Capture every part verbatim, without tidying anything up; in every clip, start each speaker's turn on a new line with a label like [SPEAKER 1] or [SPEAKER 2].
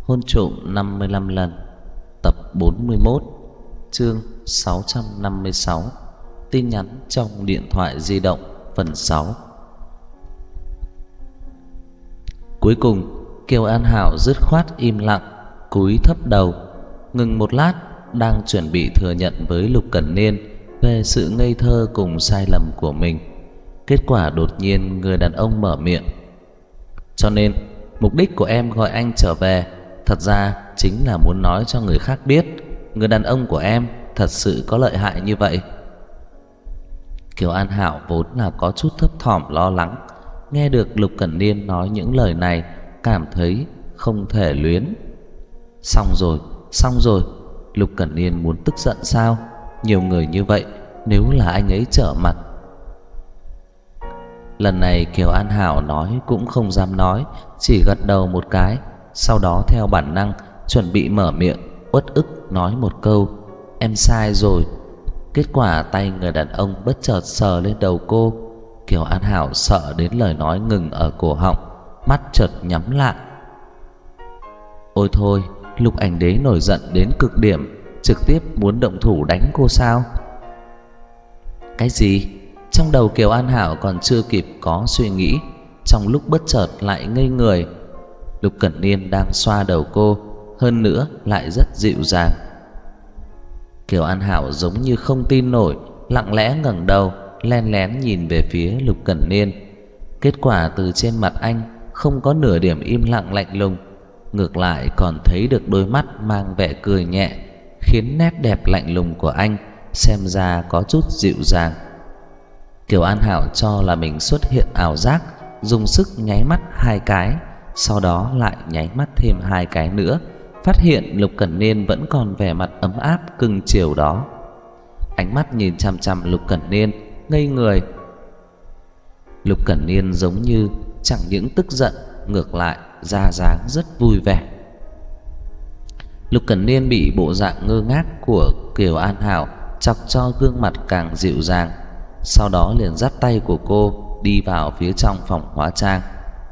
[SPEAKER 1] Hôn trộm năm mươi lăm lần, tập bốn mươi mốt, chương sáu trăm năm mươi sáu. Tin nhắn trong điện thoại di động, phần sáu. Cuối cùng Kiều An Hảo dứt khoát im lặng, cúi thấp đầu, ngừng một lát, đang chuẩn bị thừa nhận với Lục Cẩn Niên về sự ngây thơ cùng sai lầm của mình. Kết quả đột nhiên người đàn ông mở miệng: "Cho nên mục đích của em gọi anh trở về thật ra chính là muốn nói cho người khác biết người đàn ông của em thật sự có lợi hại như vậy." Kiều An Hảo vốn là có chút thấp thỏm lo lắng, nghe được Lục Cẩn Niên nói những lời này, cảm thấy không thể luyến. Xong rồi, xong rồi, Lục Cẩn Niên muốn tức giận sao? Nhiều người như vậy, nếu là anh ấy trở mặt. Lần này Kiều An Hảo nói cũng không dám nói, chỉ gật đầu một cái, sau đó theo bản năng chuẩn bị mở miệng uất ức nói một câu: "Em sai rồi." Kết quả tay người đàn ông bất chợt sờ lên đầu cô. Kiều An Hảo sợ đến lời nói ngừng ở cổ họng, mắt chợt nhắm lại. Ôi thôi, Lục Ảnh Đế nổi giận đến cực điểm, trực tiếp muốn động thủ đánh cô sao? Cái gì? Trong đầu Kiều An Hảo còn chưa kịp có suy nghĩ, trong lúc bất chợt lại ngây người. Lục Cẩn Niên đang xoa đầu cô, hơn nữa lại rất dịu dàng. Kiều An Hảo giống như không tin nổi, lặng lẽ ngẩng đầu, len lén nhìn về phía Lục Cẩn Niên. Kết quả từ trên mặt anh không có nửa điểm im lặng lạnh lùng, ngược lại còn thấy được đôi mắt mang vẻ cười nhẹ, khiến nét đẹp lạnh lùng của anh xem ra có chút dịu dàng. Kiều An Hảo cho là mình xuất hiện ảo giác, dùng sức nháy mắt hai cái, sau đó lại nháy mắt thêm hai cái nữa, phát hiện Lục Cẩn Niên vẫn còn vẻ mặt ấm áp cưng chiều đó. Ánh mắt nhìn chằm chằm Lục Cẩn Niên, ngây người. Lục Cẩn Niên giống như chẳng những tức giận, ngược lại ra dáng rất vui vẻ. Lục Cẩn Niên bị bộ dạng ngơ ngác của Kiều An Hảo chọc cho gương mặt càng dịu dàng, sau đó liền dắt tay của cô đi vào phía trong phòng hóa trang.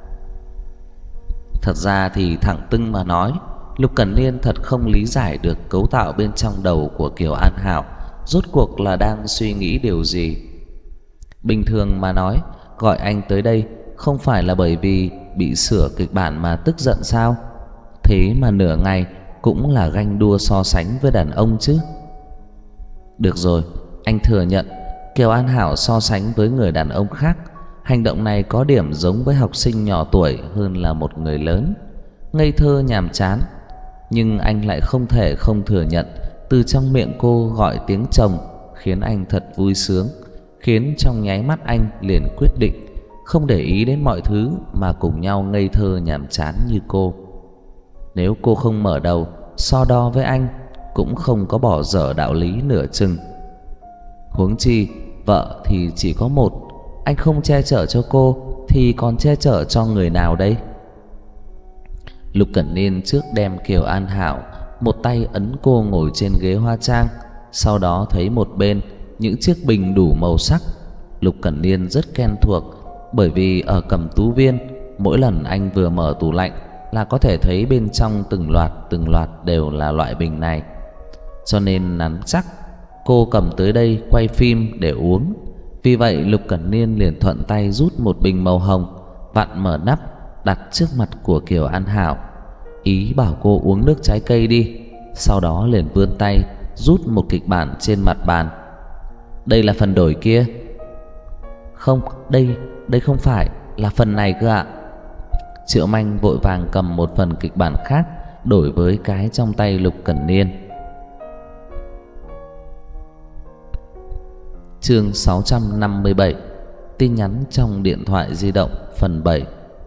[SPEAKER 1] Thật ra thì thẳng tưng mà nói, Lục Cẩn Niên thật không lý giải được cấu tạo bên trong đầu của Kiều An Hảo rốt cuộc là đang suy nghĩ điều gì. Bình thường mà nói, gọi anh tới đây không phải là bởi vì bị sửa kịch bản mà tức giận sao? Thế mà nửa ngày cũng là ganh đua so sánh với đàn ông chứ. Được rồi, anh thừa nhận Kiều An Hảo so sánh với người đàn ông khác, hành động này có điểm giống với học sinh nhỏ tuổi hơn là một người lớn, ngây thơ nhàm chán. Nhưng anh lại không thể không thừa nhận, từ trong miệng cô gọi tiếng chồng khiến anh thật vui sướng, khiến trong nháy mắt anh liền quyết định không để ý đến mọi thứ mà cùng nhau ngây thơ nhàm chán như cô. Nếu cô không mở đầu so đo với anh, cũng không có bỏ dở đạo lý nửa chừng. Huống chi vợ thì chỉ có một, anh không che chở cho cô thì còn che chở cho người nào đây? Lục Cẩn Niên trước đem Kiều An Hảo, một tay ấn cô ngồi trên ghế hoa trang, sau đó thấy một bên những chiếc bình đủ màu sắc. Lục Cẩn Niên rất quen thuộc, bởi vì ở Cẩm Tú Viên, mỗi lần anh vừa mở tủ lạnh là có thể thấy bên trong từng loạt từng loạt đều là loại bình này. Cho nên nắn chắc cô cầm tới đây quay phim để uống. Vì vậy Lục Cẩn Niên liền thuận tay rút một bình màu hồng, vặn mở nắp, đặt trước mặt của Kiều An Hảo, ý bảo cô uống nước trái cây đi. Sau đó liền vươn tay rút một kịch bản trên mặt bàn. Đây là phần đổi kia. Không, đây, đây không phải, là phần này cơ ạ. Triệu Manh vội vàng cầm một phần kịch bản khác đổi với cái trong tay Lục Cẩn Niên. Chương sáu trăm năm mươi bảy. Tin nhắn trong điện thoại di động, phần bảy.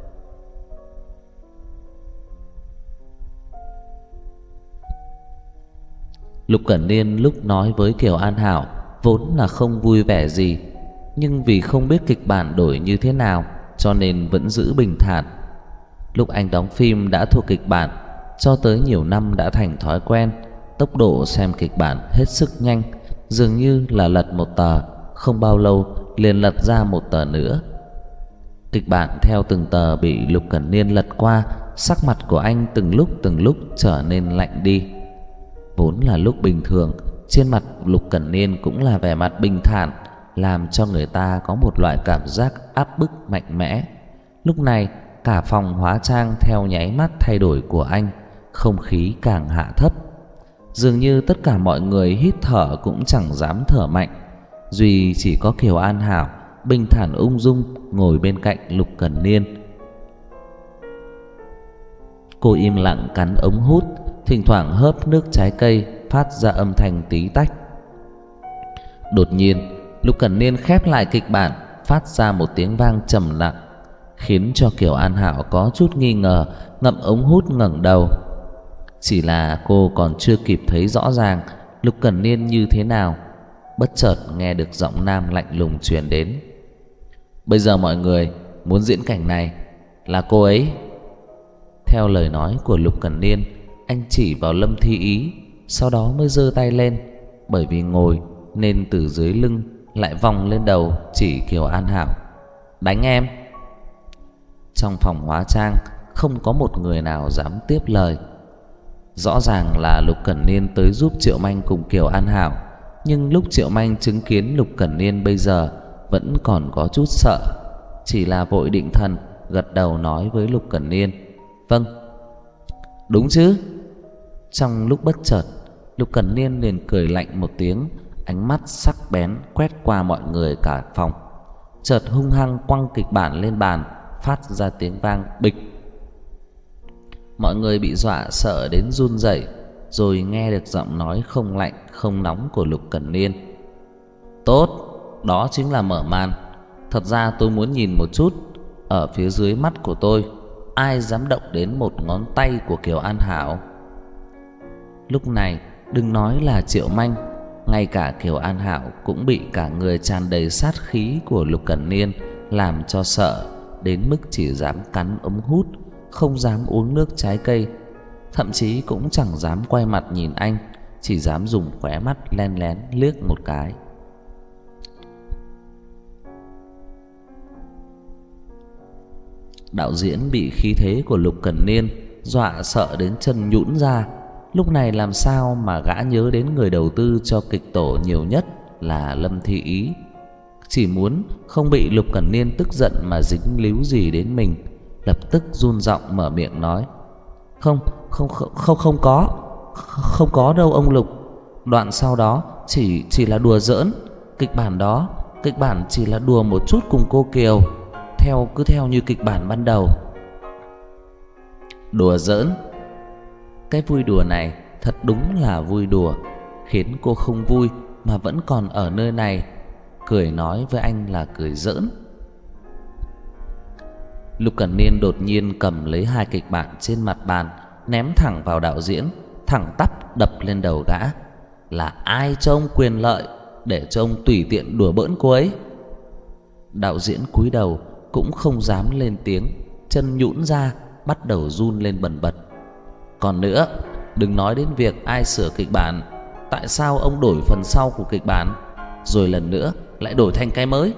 [SPEAKER 1] Lục Cẩn Niên lúc nói với Kiều An Hảo vốn là không vui vẻ gì, nhưng vì không biết kịch bản đổi như thế nào cho nên vẫn giữ bình thản. Lúc anh đóng phim đã thuộc kịch bản, cho tới nhiều năm đã thành thói quen, tốc độ xem kịch bản hết sức nhanh, dường như là lật một tờ, không bao lâu liền lật ra một tờ nữa. Kịch bản theo từng tờ bị Lục Cẩn Niên lật qua, sắc mặt của anh từng lúc từng lúc trở nên lạnh đi. Vốn là lúc bình thường, trên mặt Lục Cẩn Niên cũng là vẻ mặt bình thản, làm cho người ta có một loại cảm giác áp bức mạnh mẽ. Lúc này, cả phòng hóa trang theo nháy mắt thay đổi của anh, không khí càng hạ thấp. Dường như tất cả mọi người hít thở cũng chẳng dám thở mạnh, duy chỉ có Kiều An Hảo bình thản ung dung ngồi bên cạnh Lục Cẩn Niên. Cô im lặng cắn ống hút, thỉnh thoảng hớp nước trái cây phát ra âm thanh tí tách. Đột nhiên, Lục Cẩn Niên khép lại kịch bản, phát ra một tiếng vang trầm nặng, khiến cho Kiều An Hảo có chút nghi ngờ, ngậm ống hút ngẩng đầu. Chỉ là cô còn chưa kịp thấy rõ ràng Lục Cẩn Niên như thế nào, bất chợt nghe được giọng nam lạnh lùng truyền đến. Bây giờ mọi người muốn diễn cảnh này là cô ấy. Theo lời nói của Lục Cẩn Niên, anh chỉ vào Lâm Thi Ý, sau đó mới giơ tay lên. Bởi vì ngồi nên từ dưới lưng lại vòng lên đầu chỉ Kiều An Hảo. Đánh em. Trong phòng hóa trang không có một người nào dám tiếp lời. Rõ ràng là Lục Cẩn Niên tới giúp Triệu Manh cùng Kiều An Hảo, nhưng lúc Triệu Manh chứng kiến Lục Cẩn Niên bây giờ vẫn còn có chút sợ, chỉ là vội định thần gật đầu nói với Lục Cẩn Niên: Vâng. Đúng chứ. Trong lúc bất chợt, Lục Cẩn Niên liền cười lạnh một tiếng, ánh mắt sắc bén quét qua mọi người cả phòng, chợt hung hăng quăng kịch bản lên bàn, phát ra tiếng vang bịch. Mọi người bị dọa sợ đến run rẩy, rồi nghe được giọng nói không lạnh không nóng của Lục Cẩn Niên. Tốt, đó chính là mở màn. Thật ra tôi muốn nhìn một chút, ở phía dưới mắt của tôi ai dám động đến một ngón tay của Kiều An Hảo. Lúc này đừng nói là Triệu Manh, ngay cả Kiều An Hảo cũng bị cả người tràn đầy sát khí của Lục Cẩn Niên làm cho sợ đến mức chỉ dám cắn ống hút, không dám uống nước trái cây, thậm chí cũng chẳng dám quay mặt nhìn anh, chỉ dám dùng khóe mắt len lén liếc một cái. Đạo diễn bị khí thế của Lục Cẩn Niên dọa sợ đến chân nhũn ra. Lúc này làm sao mà gã nhớ đến người đầu tư cho kịch tổ nhiều nhất là Lâm Thi Ý. Chỉ muốn không bị Lục Cẩn Niên tức giận mà dính líu gì đến mình, lập tức run giọng mở miệng nói: Không, không không không không có. Không có đâu ông Lục. Đoạn sau đó chỉ chỉ là đùa giỡn, kịch bản đó, kịch bản chỉ là đùa một chút cùng cô Kiều, theo cứ theo như kịch bản ban đầu. Đùa giỡn? Cái vui đùa này thật đúng là vui đùa, khiến cô không vui mà vẫn còn ở nơi này, cười nói với anh là cười giỡn. Lục Cẩn Niên đột nhiên cầm lấy hai kịch bản trên mặt bàn, ném thẳng vào đạo diễn, thẳng tắp đập lên đầu gã. Là ai cho ông quyền lợi để cho ông tùy tiện đùa bỡn cô ấy? Đạo diễn cúi đầu cũng không dám lên tiếng, chân nhũn ra bắt đầu run lên bần bật. Còn nữa, đừng nói đến việc ai sửa kịch bản, tại sao ông đổi phần sau của kịch bản, rồi lần nữa lại đổi thành cái mới?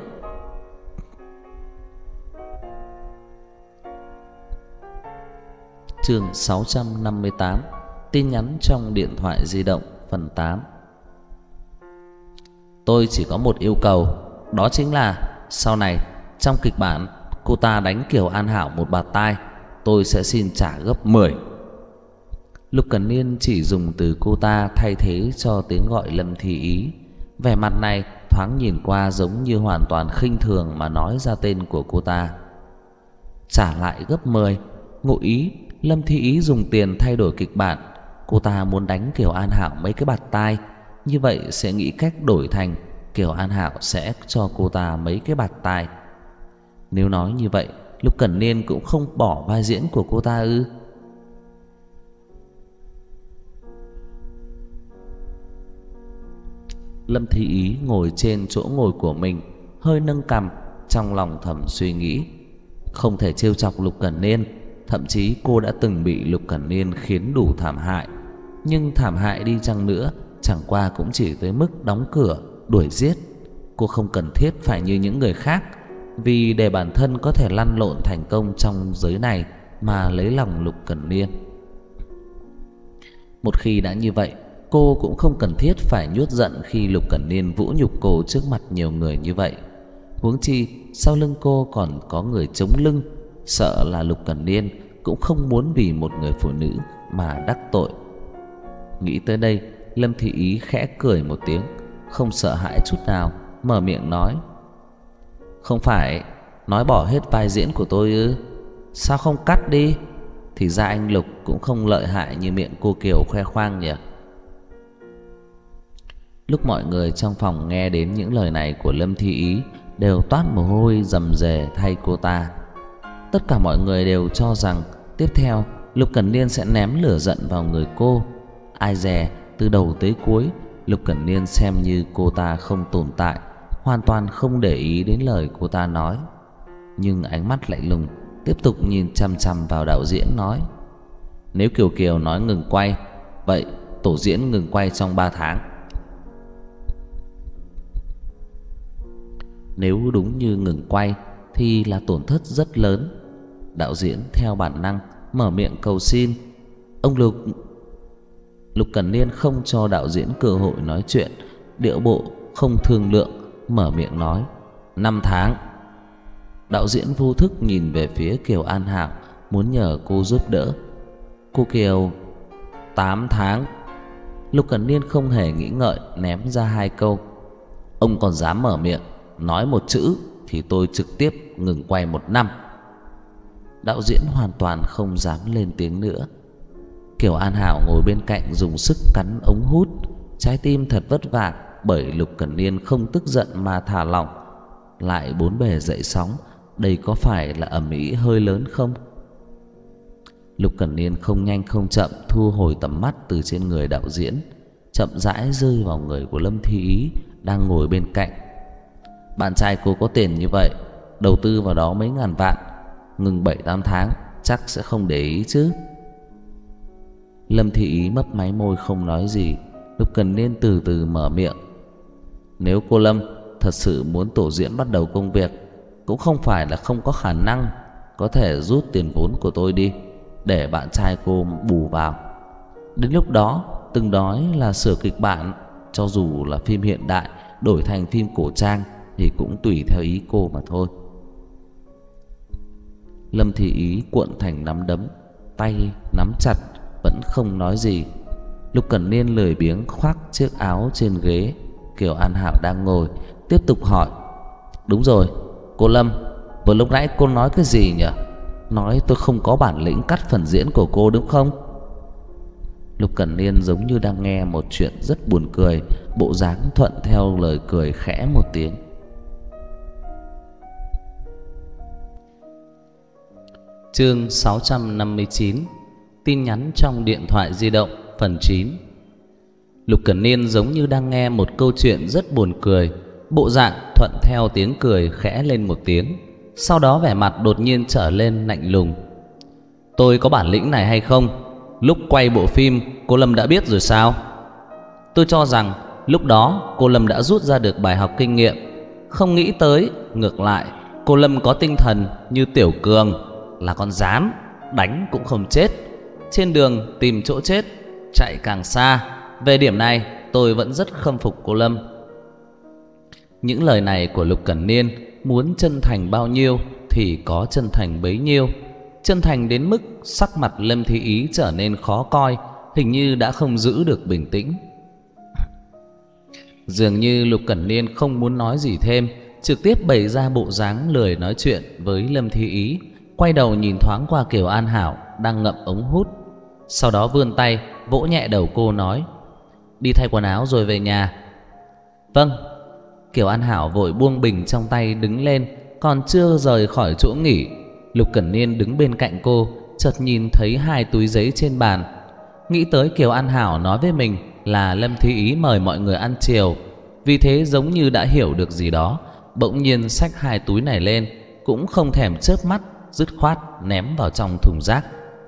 [SPEAKER 1] Chương sáu trăm năm mươi tám: Tin nhắn trong điện thoại di động, phần tám. Tôi chỉ có một yêu cầu, đó chính là sau này trong kịch bản cô ta đánh Kiều An Hảo một bạt tai, tôi sẽ xin trả gấp mười. Lục Cẩn Niên chỉ dùng từ cô ta thay thế cho tiếng gọi Lâm Thi Ý. Vẻ mặt này thoáng nhìn qua giống như hoàn toàn khinh thường mà nói ra tên của cô ta. Trả lại gấp mười? Ngụ ý Lâm Thi Ý dùng tiền thay đổi kịch bản, cô ta muốn đánh Kiều An Hảo mấy cái bạt tai, như vậy sẽ nghĩ cách đổi thành Kiều An Hảo sẽ cho cô ta mấy cái bạt tai. Nếu nói như vậy, Lục Cẩn Niên cũng không bỏ vai diễn của cô ta ư? Lâm Thi Ý ngồi trên chỗ ngồi của mình, hơi nâng cằm, trong lòng thầm suy nghĩ, không thể trêu chọc Lục Cẩn Niên. Thậm chí cô đã từng bị Lục Cẩn Niên khiến đủ thảm hại, nhưng thảm hại đi chăng nữa, chẳng qua cũng chỉ tới mức đóng cửa, đuổi giết. Cô không cần thiết phải như những người khác, vì để bản thân có thể lăn lộn thành công trong giới này, mà lấy lòng Lục Cẩn Niên. Một khi đã như vậy, cô cũng không cần thiết phải nhuốt giận khi Lục Cẩn Niên vũ nhục cô trước mặt nhiều người như vậy. Huống chi sau lưng cô còn có người chống lưng, sợ là Lục Cẩn Niên cũng không muốn vì một người phụ nữ mà đắc tội. Nghĩ tới đây, Lâm Thị Ý khẽ cười một tiếng, không sợ hãi chút nào, mở miệng nói: "Không phải nói bỏ hết vai diễn của tôi ư? Sao không cắt đi? Thì ra anh Lục cũng không lợi hại như miệng cô Kiều khoe khoang nhỉ." Lúc mọi người trong phòng nghe đến những lời này của Lâm Thị Ý đều toát mồ hôi rầm rề thay cô ta. Tất cả mọi người đều cho rằng tiếp theo Lục Cẩn Niên sẽ ném lửa giận vào người cô. Ai dè từ đầu tới cuối Lục Cẩn Niên xem như cô ta không tồn tại, hoàn toàn không để ý đến lời cô ta nói. Nhưng ánh mắt lạnh lùng tiếp tục nhìn chằm chằm vào đạo diễn, nói: "Nếu Kiều Kiều nói ngừng quay, vậy tổ diễn ngừng quay trong ba tháng. Nếu đúng như ngừng quay thì là tổn thất rất lớn." Đạo diễn theo bản năng mở miệng cầu xin. Ông Lục Lục Cẩn Niên không cho đạo diễn cơ hội nói chuyện, điệu bộ không thương lượng, mở miệng nói: "Năm tháng." Đạo diễn vô thức nhìn về phía Kiều An Hạo, muốn nhờ cô giúp đỡ. "Cô Kiều, tám tháng." Lục Cẩn Niên không hề nghĩ ngợi ném ra hai câu. "Ông còn dám mở miệng nói một chữ thì tôi trực tiếp ngừng quay một năm." Đạo diễn hoàn toàn không dám lên tiếng nữa. Kiều An Hảo ngồi bên cạnh dùng sức cắn ống hút, trái tim thật vất vả bởi Lục Cẩn Niên không tức giận mà thả lỏng, lại bốn bề dậy sóng. Đây có phải là ầm ĩ hơi lớn không? Lục Cẩn Niên không nhanh không chậm thu hồi tầm mắt từ trên người đạo diễn, chậm rãi rơi vào người của Lâm Thi Ý đang ngồi bên cạnh. "Bạn trai cô có tiền như vậy, đầu tư vào đó mấy ngàn vạn, ngừng bảy tám tháng chắc sẽ không để ý chứ?" Lâm Thị Ý mấp máy môi không nói gì. Lục Cẩn Niên từ từ mở miệng: "Nếu cô Lâm thật sự muốn tổ diễn bắt đầu công việc, cũng không phải là không có khả năng, có thể rút tiền vốn của tôi đi, để bạn trai cô bù vào. Đến lúc đó từng nói là sửa kịch bản, cho dù là phim hiện đại đổi thành phim cổ trang thì cũng tùy theo ý cô mà thôi." Lâm Thị Ý cuộn thành nắm đấm, tay nắm chặt vẫn không nói gì. Lục Cẩn Niên lười biếng khoác chiếc áo trên ghế Kiều An Hạo đang ngồi, tiếp tục hỏi: "Đúng rồi, cô Lâm, vừa lúc nãy cô nói cái gì nhỉ? Nói tôi không có bản lĩnh cắt phần diễn của cô đúng không?" Lục Cẩn Niên giống như đang nghe một chuyện rất buồn cười, bộ dáng thuận theo lời cười khẽ một tiếng. Chương sáu trăm năm mươi chín: Tin nhắn trong điện thoại di động, phần chín. Lục Cẩn Niên giống như đang nghe một câu chuyện rất buồn cười, bộ dạng thuận theo tiếng cười khẽ lên một tiếng, sau đó vẻ mặt đột nhiên trở lên lạnh lùng. "Tôi có bản lĩnh này hay không, lúc quay bộ phim cô Lâm đã biết rồi sao? Tôi cho rằng lúc đó cô Lâm đã rút ra được bài học kinh nghiệm, không nghĩ tới ngược lại cô Lâm có tinh thần như Tiểu Cường, là con rán, đánh cũng không chết, trên đường tìm chỗ chết chạy càng xa. Về điểm này tôi vẫn rất khâm phục cô Lâm." Những lời này của Lục Cẩn Niên muốn chân thành bao nhiêu thì có chân thành bấy nhiêu, chân thành đến mức sắc mặt Lâm Thị Ý trở nên khó coi, hình như đã không giữ được bình tĩnh. Dường như Lục Cẩn Niên không muốn nói gì thêm, trực tiếp bày ra bộ dáng lười nói chuyện với Lâm Thị Ý, quay đầu nhìn thoáng qua Kiều An Hảo đang ngậm ống hút, sau đó vươn tay vỗ nhẹ đầu cô nói: "Đi thay quần áo rồi về nhà." "Vâng." Kiều An Hảo vội buông bình trong tay đứng lên, còn chưa rời khỏi chỗ nghỉ, Lục Cẩn Niên đứng bên cạnh cô, chợt nhìn thấy hai túi giấy trên bàn, nghĩ tới Kiều An Hảo nói với mình là Lâm Thị Ý mời mọi người ăn chiều, vì thế giống như đã hiểu được gì đó, bỗng nhiên xách hai túi này lên, cũng không thèm chớp mắt, dứt khoát ném vào trong thùng rác.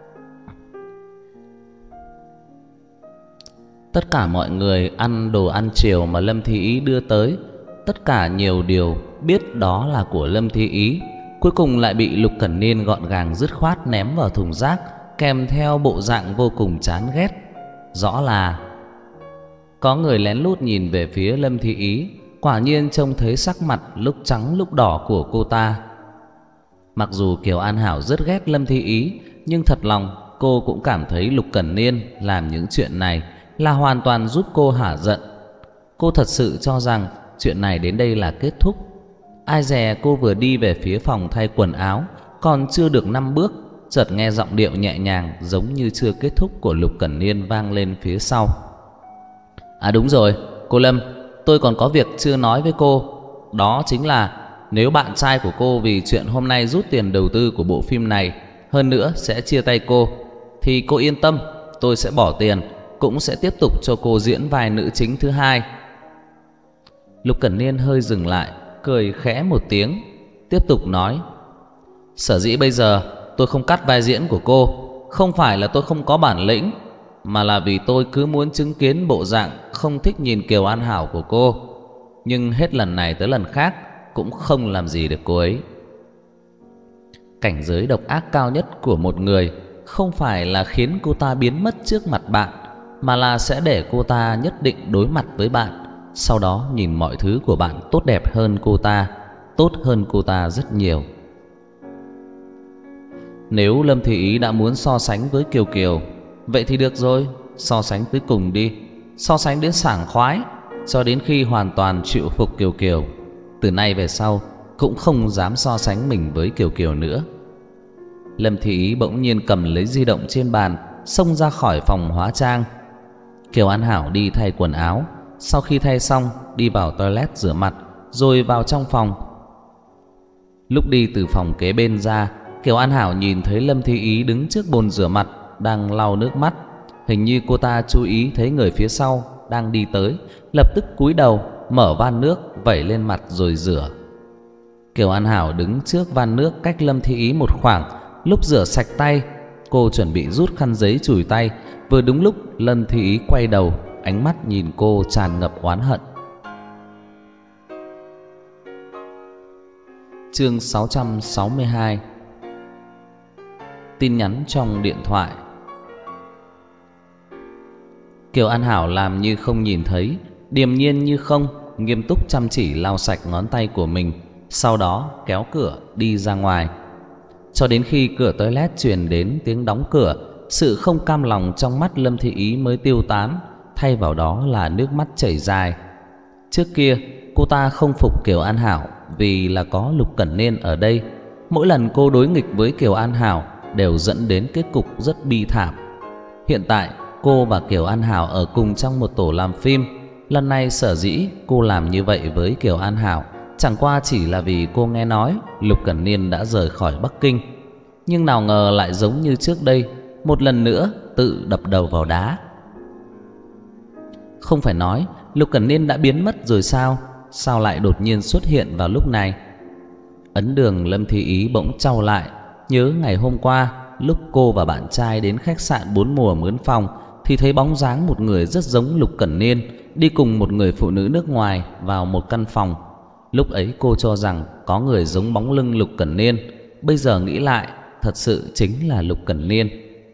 [SPEAKER 1] Tất cả mọi người ăn đồ ăn chiều mà Lâm Thị Ý đưa tới, tất cả nhiều điều biết đó là của Lâm Thị Ý, cuối cùng lại bị Lục Cẩn Niên gọn gàng dứt khoát ném vào thùng rác, kèm theo bộ dạng vô cùng chán ghét. Rõ là có người lén lút nhìn về phía Lâm Thị Ý, quả nhiên trông thấy sắc mặt lúc trắng lúc đỏ của cô ta. Mặc dù Kiều An Hảo rất ghét Lâm Thị Ý, nhưng thật lòng cô cũng cảm thấy Lục Cẩn Niên làm những chuyện này là hoàn toàn giúp cô hả giận. Cô thật sự cho rằng chuyện này đến đây là kết thúc. Ai dè cô vừa đi về phía phòng thay quần áo, còn chưa được năm bước, chợt nghe giọng điệu nhẹ nhàng giống như chưa kết thúc của Lục Cẩn Niên vang lên phía sau. À đúng rồi, cô Lâm, tôi còn có việc chưa nói với cô. Đó chính là nếu bạn trai của cô vì chuyện hôm nay rút tiền đầu tư của bộ phim này, hơn nữa sẽ chia tay cô, thì cô yên tâm, tôi sẽ bỏ tiền, cũng sẽ tiếp tục cho cô diễn vai nữ chính thứ hai. Lục Cẩn Niên hơi dừng lại, cười khẽ một tiếng, tiếp tục nói: sở dĩ bây giờ tôi không cắt vai diễn của cô, không phải là tôi không có bản lĩnh, mà là vì tôi cứ muốn chứng kiến bộ dạng không thích nhìn Kiều An Hảo của cô. Nhưng hết lần này tới lần khác cũng không làm gì được cô ấy. Cảnh giới độc ác cao nhất của một người không phải là khiến cô ta biến mất trước mặt bạn, mà là sẽ để cô ta nhất định đối mặt với bạn, sau đó nhìn mọi thứ của bạn tốt đẹp hơn cô ta, tốt hơn cô ta rất nhiều. Nếu Lâm Thị Ý đã muốn so sánh với Kiều Kiều, vậy thì được rồi, so sánh tới cùng đi, so sánh đến sảng khoái, cho đến khi hoàn toàn chịu phục Kiều Kiều. Từ nay về sau cũng không dám so sánh mình với Kiều Kiều nữa. Lâm Thị Ý bỗng nhiên cầm lấy di động trên bàn, xông ra khỏi phòng hóa trang. Kiều An Hảo đi thay quần áo, sau khi thay xong đi vào toilet rửa mặt, rồi vào trong phòng. Lúc đi từ phòng kế bên ra, Kiều An Hảo nhìn thấy Lâm Thị Ý đứng trước bồn rửa mặt đang lau nước mắt. Hình như cô ta chú ý thấy người phía sau đang đi tới, lập tức cúi đầu mở van nước vẩy lên mặt rồi rửa. Kiều An Hảo đứng trước van nước cách Lâm Thị Ý một khoảng. Lúc rửa sạch tay, cô chuẩn bị rút khăn giấy chùi tay, vừa đúng lúc Lâm Thị Ý quay đầu, ánh mắt nhìn cô tràn ngập oán hận. Chương sáu trăm sáu mươi hai. Tin nhắn trong điện thoại. Kiều An Hảo làm như không nhìn thấy, điềm nhiên như không, nghiêm túc chăm chỉ lau sạch ngón tay của mình, sau đó kéo cửa đi ra ngoài. Cho đến khi cửa toilet truyền đến tiếng đóng cửa, sự không cam lòng trong mắt Lâm Thị Ý mới tiêu tán, thay vào đó là nước mắt chảy dài. Trước kia cô ta không phục Kiều An Hảo vì là có Lục Cẩn Niên ở đây. Mỗi lần cô đối nghịch với Kiều An Hảo đều dẫn đến kết cục rất bi thảm. Hiện tại cô và Kiều An Hảo ở cùng trong một tổ làm phim. Lần này sở dĩ cô làm như vậy với Kiều An Hảo chẳng qua chỉ là vì cô nghe nói Lục Cẩn Niên đã rời khỏi Bắc Kinh. Nhưng nào ngờ lại giống như trước đây, một lần nữa tự đập đầu vào đá. Không phải nói Lục Cẩn Niên đã biến mất rồi sao? Sao lại đột nhiên xuất hiện vào lúc này? Ấn đường Lâm Thị Ý bỗng trao lại, nhớ ngày hôm qua lúc cô và bạn trai đến khách sạn Bốn Mùa mướn phòng, thì thấy bóng dáng một người rất giống Lục Cẩn Niên đi cùng một người phụ nữ nước ngoài vào một căn phòng. Lúc ấy cô cho rằng có người giống bóng lưng Lục Cẩn Niên, bây giờ nghĩ lại thật sự chính là Lục Cẩn Niên.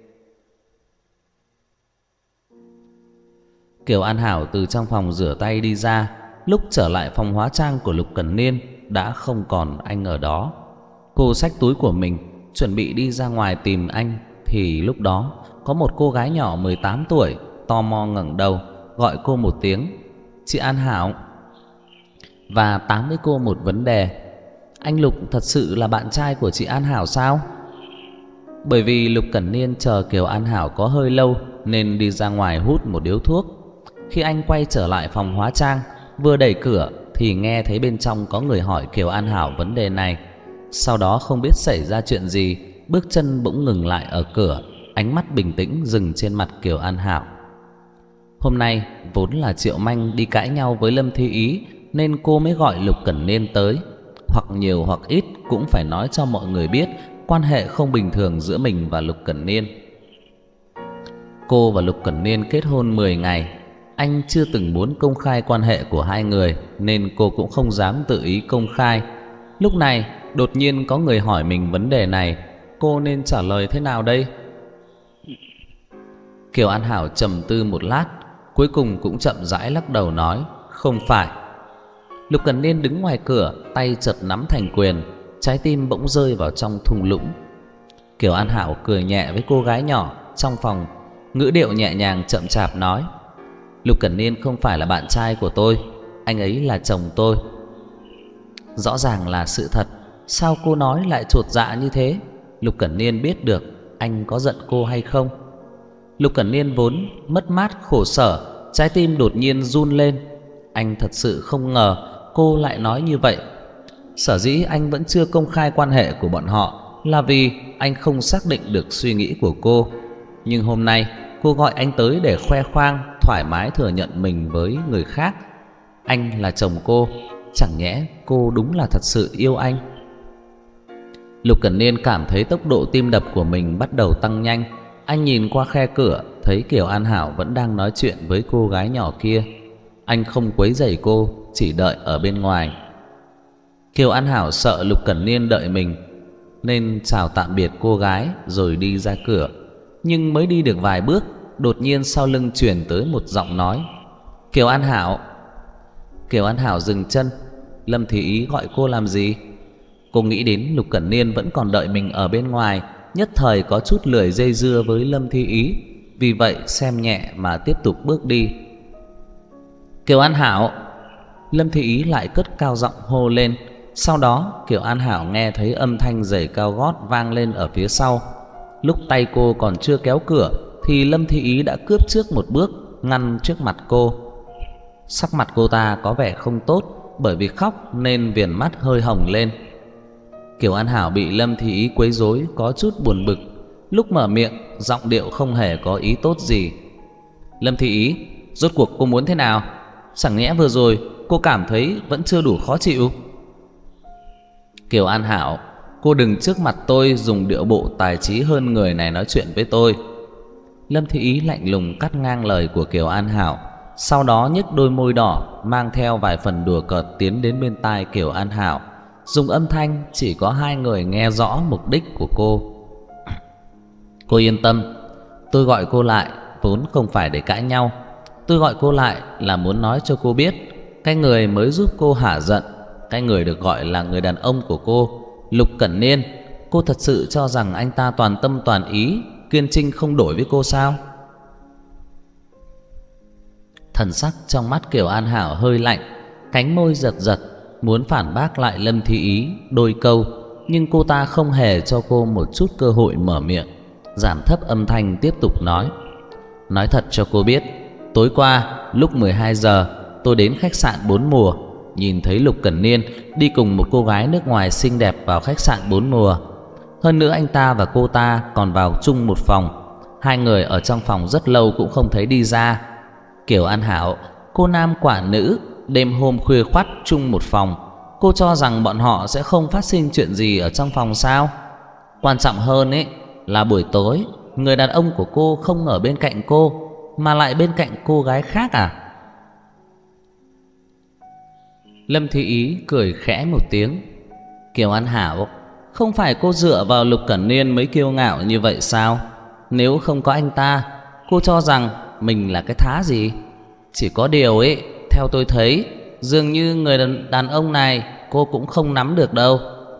[SPEAKER 1] Kiều An Hảo từ trong phòng rửa tay đi ra, lúc trở lại phòng hóa trang của Lục Cẩn Niên đã không còn anh ở đó. Cô xách túi của mình chuẩn bị đi ra ngoài tìm anh, thì lúc đó có một cô gái nhỏ mười tám tuổi tò mò ngẩng đầu gọi cô một tiếng: "Chị An Hảo", và tám với cô một vấn đề: "Anh Lục thật sự là bạn trai của chị An Hảo sao?" Bởi vì Lục Cẩn Niên chờ Kiều An Hảo có hơi lâu nên đi ra ngoài hút một điếu thuốc. Khi anh quay trở lại phòng hóa trang, vừa đẩy cửa thì nghe thấy bên trong có người hỏi Kiều An Hảo vấn đề này. Sau đó không biết xảy ra chuyện gì, bước chân bỗng ngừng lại ở cửa, ánh mắt bình tĩnh dừng trên mặt Kiều An Hảo. Hôm nay vốn là Triệu Manh đi cãi nhau với Lâm Thị Ý nên cô mới gọi Lục Cẩn Niên tới. Hoặc nhiều hoặc ít cũng phải nói cho mọi người biết quan hệ không bình thường giữa mình và Lục Cẩn Niên. Cô và Lục Cẩn Niên kết hôn mười ngày. Anh chưa từng muốn công khai quan hệ của hai người nên cô cũng không dám tự ý công khai. Lúc này đột nhiên có người hỏi mình vấn đề này, cô nên trả lời thế nào đây? Kiều An Hảo trầm tư một lát, cuối cùng cũng chậm rãi lắc đầu nói, không phải. Lục Cẩn Niên đứng ngoài cửa, tay chợt nắm thành quyền, trái tim bỗng rơi vào trong thung lũng. Kiều An Hảo cười nhẹ với cô gái nhỏ trong phòng, ngữ điệu nhẹ nhàng chậm chạp nói, Lục Cẩn Niên không phải là bạn trai của tôi, anh ấy là chồng tôi. Rõ ràng là sự thật, sao cô nói lại chột dạ như thế? Lục Cẩn Niên biết được anh có giận cô hay không. Lục Cẩn Niên vốn mất mát khổ sở, trái tim đột nhiên run lên. Anh thật sự không ngờ cô lại nói như vậy. Sở dĩ anh vẫn chưa công khai quan hệ của bọn họ là vì anh không xác định được suy nghĩ của cô. Nhưng hôm nay cô gọi anh tới để khoe khoang, thoải mái thừa nhận mình với người khác. Anh là chồng cô, chẳng nhẽ cô đúng là thật sự yêu anh? Lục Cẩn Niên cảm thấy tốc độ tim đập của mình bắt đầu tăng nhanh. Anh nhìn qua khe cửa, thấy Kiều An Hảo vẫn đang nói chuyện với cô gái nhỏ kia. Anh không quấy rầy cô, chỉ đợi ở bên ngoài. Kiều An Hảo sợ Lục Cẩn Niên đợi mình, nên chào tạm biệt cô gái rồi đi ra cửa. Nhưng mới đi được vài bước, đột nhiên sau lưng truyền tới một giọng nói, Kiều An Hảo. Kiều An Hảo dừng chân. Lâm Thị Ý gọi cô làm gì? Cô nghĩ đến Lục Cẩn Niên vẫn còn đợi mình ở bên ngoài, nhất thời có chút lười dây dưa với Lâm Thị Ý, vì vậy xem nhẹ mà tiếp tục bước đi. Kiều An Hảo. Lâm Thị Ý lại cất cao giọng hô lên. Sau đó Kiều An Hảo nghe thấy âm thanh giày cao gót vang lên ở phía sau. Lúc tay cô còn chưa kéo cửa thì Lâm Thị Ý đã cướp trước một bước, ngăn trước mặt cô. Sắc mặt cô ta có vẻ không tốt, bởi vì khóc nên viền mắt hơi hồng lên. Kiều An Hảo bị Lâm Thị Ý quấy rối có chút buồn bực, lúc mở miệng giọng điệu không hề có ý tốt gì. Lâm Thị Ý, rốt cuộc cô muốn thế nào? Chẳng nhẽ vừa rồi cô cảm thấy vẫn chưa đủ khó chịu? Kiều An Hảo, cô đừng trước mặt tôi dùng điệu bộ tài trí hơn người này nói chuyện với tôi. Lâm Thị Ý lạnh lùng cắt ngang lời của Kiều An Hảo, sau đó nhếch đôi môi đỏ mang theo vài phần đùa cợt tiến đến bên tai Kiều An Hảo, dùng âm thanh chỉ có hai người nghe rõ mục đích của cô. Cô yên tâm, tôi gọi cô lại vốn không phải để cãi nhau. Tôi gọi cô lại là muốn nói cho cô biết, cái người mới giúp cô hả giận, cái người được gọi là người đàn ông của cô, Lục Cẩn Niên, cô thật sự cho rằng anh ta toàn tâm toàn ý, kiên trinh không đổi với cô sao? Thần sắc trong mắt Kiều An Hảo hơi lạnh, cánh môi giật giật, muốn phản bác lại Lâm Thị Ý đôi câu, nhưng cô ta không hề cho cô một chút cơ hội mở miệng, giảm thấp âm thanh tiếp tục nói. Nói thật cho cô biết, tối qua lúc mười hai giờ tôi đến khách sạn Bốn Mùa, nhìn thấy Lục Cẩn Niên đi cùng một cô gái nước ngoài xinh đẹp vào khách sạn Bốn Mùa. Hơn nữa anh ta và cô ta còn vào chung một phòng. Hai người ở trong phòng rất lâu cũng không thấy đi ra. Kiều An Hảo, cô nam quả nữ, đêm hôm khuya khoắt chung một phòng, cô cho rằng bọn họ sẽ không phát sinh chuyện gì ở trong phòng sao? Quan trọng hơn ấy là buổi tối người đàn ông của cô không ở bên cạnh cô, mà lại bên cạnh cô gái khác à? Lâm Thị Ý cười khẽ một tiếng. Kiều An Hảo, không phải cô dựa vào Lục Cẩn Niên mới kiêu ngạo như vậy sao? Nếu không có anh ta, cô cho rằng mình là cái thá gì? Chỉ có điều ấy, theo tôi thấy, dường như người đàn, đàn ông này cô cũng không nắm được đâu.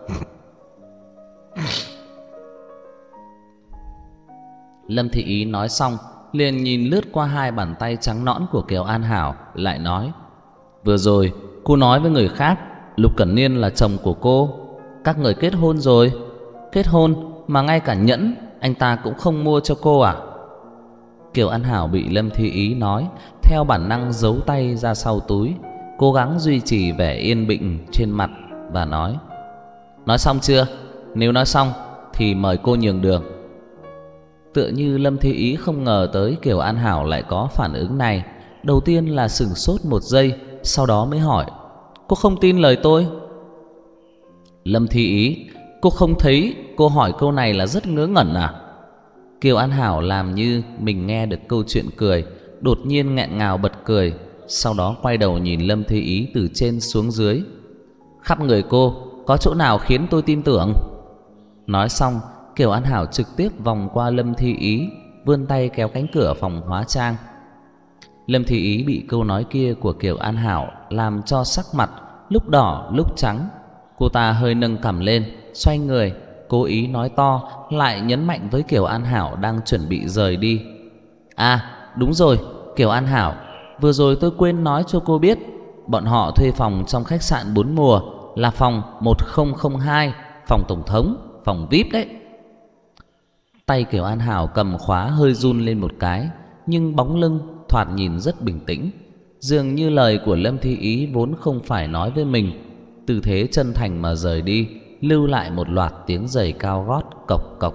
[SPEAKER 1] Lâm Thị Ý nói xong liền nhìn lướt qua hai bàn tay trắng nõn của Kiều An Hảo, lại nói, vừa rồi cô nói với người khác Lục Cẩn Niên là chồng của cô. Các người kết hôn rồi? Kết hôn mà ngay cả nhẫn anh ta cũng không mua cho cô à? Kiều An Hảo bị Lâm Thị Ý nói, theo bản năng giấu tay ra sau túi, cố gắng duy trì vẻ yên bình trên mặt và nói, nói xong chưa? Nếu nói xong thì mời cô nhường đường. Tựa như Lâm Thị Ý không ngờ tới Kiều An Hảo lại có phản ứng này. Đầu tiên là sửng sốt một giây, sau đó mới hỏi, cô không tin lời tôi? Lâm Thị Ý, cô không thấy cô hỏi câu này là rất ngớ ngẩn à? Kiều An Hảo làm như mình nghe được câu chuyện cười, đột nhiên nghẹn ngào bật cười, sau đó quay đầu nhìn Lâm Thị Ý từ trên xuống dưới. Khắp người cô có chỗ nào khiến tôi tin tưởng? Nói xong, Kiều An Hảo trực tiếp vòng qua Lâm Thi Ý, vươn tay kéo cánh cửa phòng hóa trang. Lâm Thi Ý bị câu nói kia của Kiều An Hảo làm cho sắc mặt lúc đỏ lúc trắng. Cô ta hơi nâng cằm lên, xoay người, cố ý nói to, lại nhấn mạnh với Kiều An Hảo đang chuẩn bị rời đi. À, đúng rồi, Kiều An Hảo, vừa rồi tôi quên nói cho cô biết, bọn họ thuê phòng trong khách sạn Bốn Mùa là phòng một không không hai, phòng tổng thống, phòng vi ai pi đấy. Tay Kiều An Hảo cầm khóa hơi run lên một cái, nhưng bóng lưng thoạt nhìn rất bình tĩnh, dường như lời của Lâm Thi Ý vốn không phải nói với mình. Tư thế chân thành mà rời đi, lưu lại một loạt tiếng giày cao gót cộc cộc.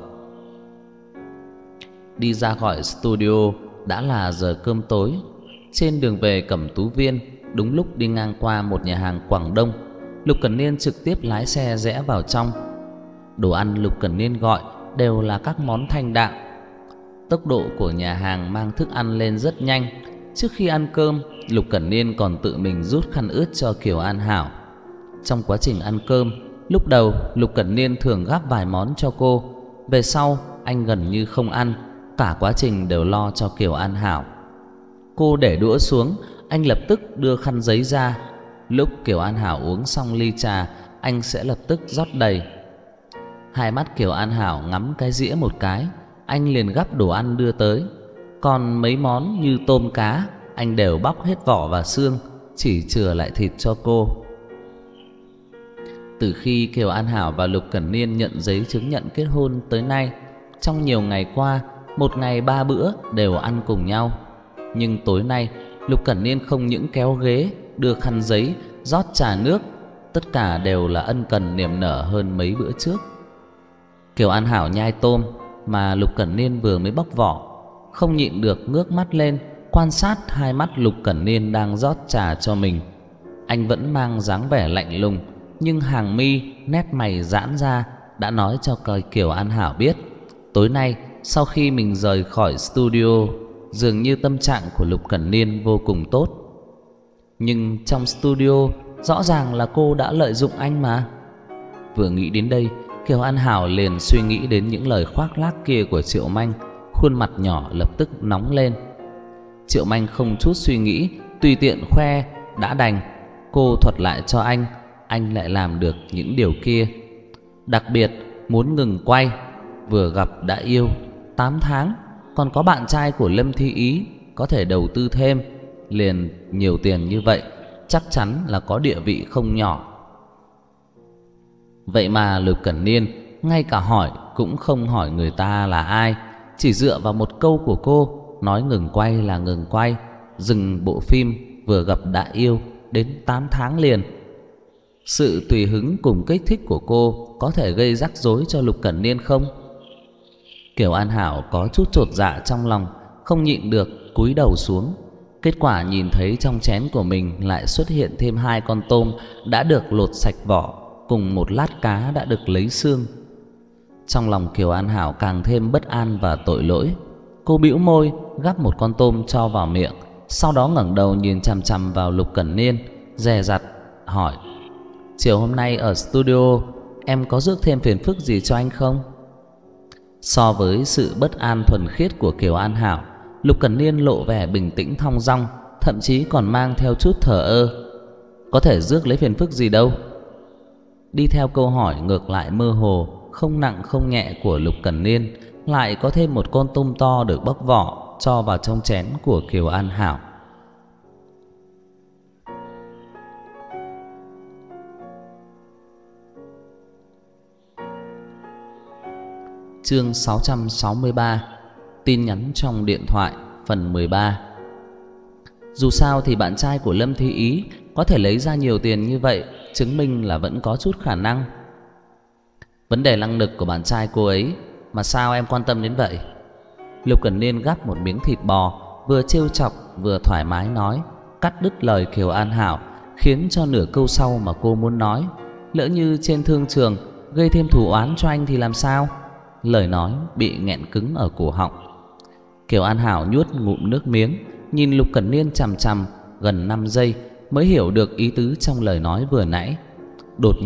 [SPEAKER 1] Đi ra khỏi studio đã là giờ cơm tối. Trên đường về Cẩm Tú Viên, đúng lúc đi ngang qua một nhà hàng Quảng Đông, Lục Cẩn Niên trực tiếp lái xe rẽ vào trong. Đồ ăn Lục Cẩn Niên gọi đều là các món thanh đạm. Tốc độ của nhà hàng mang thức ăn lên rất nhanh. Trước khi ăn cơm, Lục Cẩn Niên còn tự mình rút khăn ướt cho Kiều An Hảo. Trong quá trình ăn cơm, lúc đầu Lục Cẩn Niên thường gắp vài món cho cô, về sau anh gần như không ăn, cả quá trình đều lo cho Kiều An Hảo. Cô để đũa xuống, anh lập tức đưa khăn giấy ra. Lúc Kiều An Hảo uống xong ly trà, anh sẽ lập tức rót đầy. Hai mắt Kiều An Hảo ngắm cái dĩa một cái, anh liền gắp đồ ăn đưa tới. Còn mấy món như tôm cá, anh đều bóc hết vỏ và xương, chỉ chừa lại thịt cho cô. Từ khi Kiều An Hảo và Lục Cẩn Niên nhận giấy chứng nhận kết hôn tới nay, trong nhiều ngày qua, một ngày ba bữa đều ăn cùng nhau. Nhưng tối nay, Lục Cẩn Niên không những kéo ghế, đưa khăn giấy, rót trà nước, tất cả đều là ân cần niềm nở hơn mấy bữa trước. Kiều An Hảo nhai tôm mà Lục Cẩn Niên vừa mới bóc vỏ, không nhịn được ngước mắt lên, quan sát hai mắt Lục Cẩn Niên đang rót trà cho mình. Anh vẫn mang dáng vẻ lạnh lùng, nhưng hàng mi, nét mày giãn ra đã nói cho Kiều An Hảo biết, tối nay sau khi mình rời khỏi studio, dường như tâm trạng của Lục Cẩn Niên vô cùng tốt. Nhưng trong studio rõ ràng là cô đã lợi dụng anh mà. Vừa nghĩ đến đây, Kiều An Hảo liền suy nghĩ đến những lời khoác lác kia của Triệu Manh, khuôn mặt nhỏ lập tức nóng lên. Triệu Manh không chút suy nghĩ, tùy tiện khoe đã đành. Cô thuật lại cho anh, anh lại làm được những điều kia. Đặc biệt muốn ngừng quay, vừa gặp đã yêu, tám tháng, còn có bạn trai của Lâm Thi Ý, có thể đầu tư thêm, liền nhiều tiền như vậy, chắc chắn là có địa vị không nhỏ. Vậy mà Lục Cẩn Niên ngay cả hỏi cũng không hỏi người ta là ai, chỉ dựa vào một câu của cô nói ngừng quay là ngừng quay, dừng bộ phim vừa gặp đã yêu đến tám tháng liền. Sự tùy hứng cùng kích thích của cô có thể gây rắc rối cho Lục Cẩn Niên không? Kiều An Hảo có chút chột dạ trong lòng, không nhịn được cúi đầu xuống. Kết quả nhìn thấy trong chén của mình lại xuất hiện thêm hai con tôm đã được lột sạch vỏ, cùng một lát cá đã được lấy xương. Trong lòng Kiều An Hảo càng thêm bất an và tội lỗi. Cô bĩu môi gắp một con tôm cho vào miệng, sau đó ngẩng đầu nhìn chằm chằm vào Lục Cẩn Niên, dè dặt hỏi: chiều hôm nay ở studio em có rước thêm phiền phức gì cho anh không? So với sự bất an thuần khiết của Kiều An Hảo, Lục Cẩn Niên lộ vẻ bình tĩnh thong dong, thậm chí còn mang theo chút thờ ơ. Có thể rước lấy phiền phức gì đâu. Đi theo câu hỏi ngược lại mơ hồ, không nặng không nhẹ của Lục Cẩn Niên, lại có thêm một con tôm to được bóc vỏ cho vào trong chén của Kiều An Hảo. Chương sáu trăm sáu mươi ba. Tin nhắn trong điện thoại phần mười ba. Dù sao thì bạn trai của Lâm Thi Ý có thể lấy ra nhiều tiền như vậy, chứng minh là vẫn có chút khả năng. Vấn đề năng lực của bạn trai cô ấy mà sao em quan tâm đến vậy? Lục Cẩn Niên gắp một miếng thịt bò, vừa trêu chọc vừa thoải mái nói, cắt đứt lời Kiều An Hảo, khiến cho nửa câu sau mà cô muốn nói, lỡ như trên thương trường gây thêm thù oán cho anh thì làm sao? Lời nói bị nghẹn cứng ở cổ họng. Kiều An Hảo nuốt ngụm nước miếng, nhìn Lục Cẩn Niên chằm chằm gần năm giây mới hiểu được ý tứ trong lời nói vừa nãy. Đột nhiên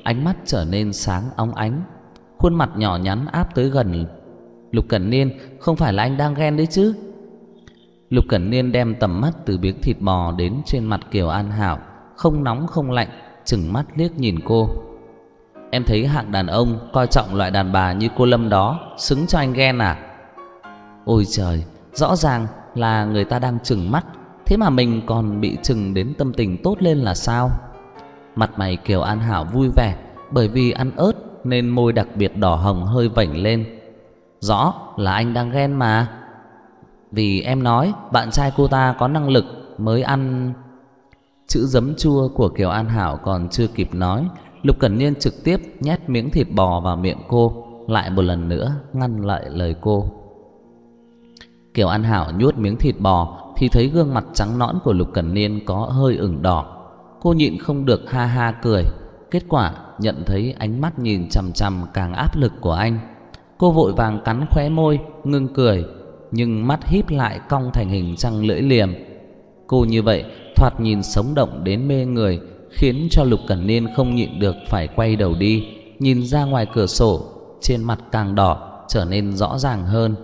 [SPEAKER 1] ánh mắt trở nên sáng óng ánh, khuôn mặt nhỏ nhắn áp tới gần. Lục Cẩn Niên, không phải là anh đang ghen đấy chứ? Lục Cẩn Niên đem tầm mắt từ miếng thịt bò đến trên mặt Kiều An Hảo, không nóng không lạnh, trừng mắt liếc nhìn cô. Em thấy hạng đàn ông coi trọng loại đàn bà như cô Lâm đó xứng cho anh ghen à? Ôi trời, rõ ràng là người ta đang trừng mắt, thế mà mình còn bị trừng đến tâm tình tốt lên là sao? Mặt mày Kiều An Hảo vui vẻ, bởi vì ăn ớt nên môi đặc biệt đỏ hồng hơi vểnh lên. Rõ là anh đang ghen mà. Vì em nói bạn trai cô ta có năng lực mới ăn. Chữ giấm chua của Kiều An Hảo còn chưa kịp nói, Lục Cẩn Niên trực tiếp nhét miếng thịt bò vào miệng cô, lại một lần nữa ngăn lại lời cô. Kiều An Hảo nuốt miếng thịt bò thì thấy gương mặt trắng nõn của Lục Cẩn Niên có hơi ửng đỏ. Cô nhịn không được ha ha cười. Kết quả nhận thấy ánh mắt nhìn chằm chằm càng áp lực của anh, cô vội vàng cắn khóe môi ngưng cười, nhưng mắt híp lại cong thành hình răng lưỡi liềm. Cô như vậy thoạt nhìn sống động đến mê người, khiến cho Lục Cẩn Niên không nhịn được phải quay đầu đi, nhìn ra ngoài cửa sổ, trên mặt càng đỏ trở nên rõ ràng hơn.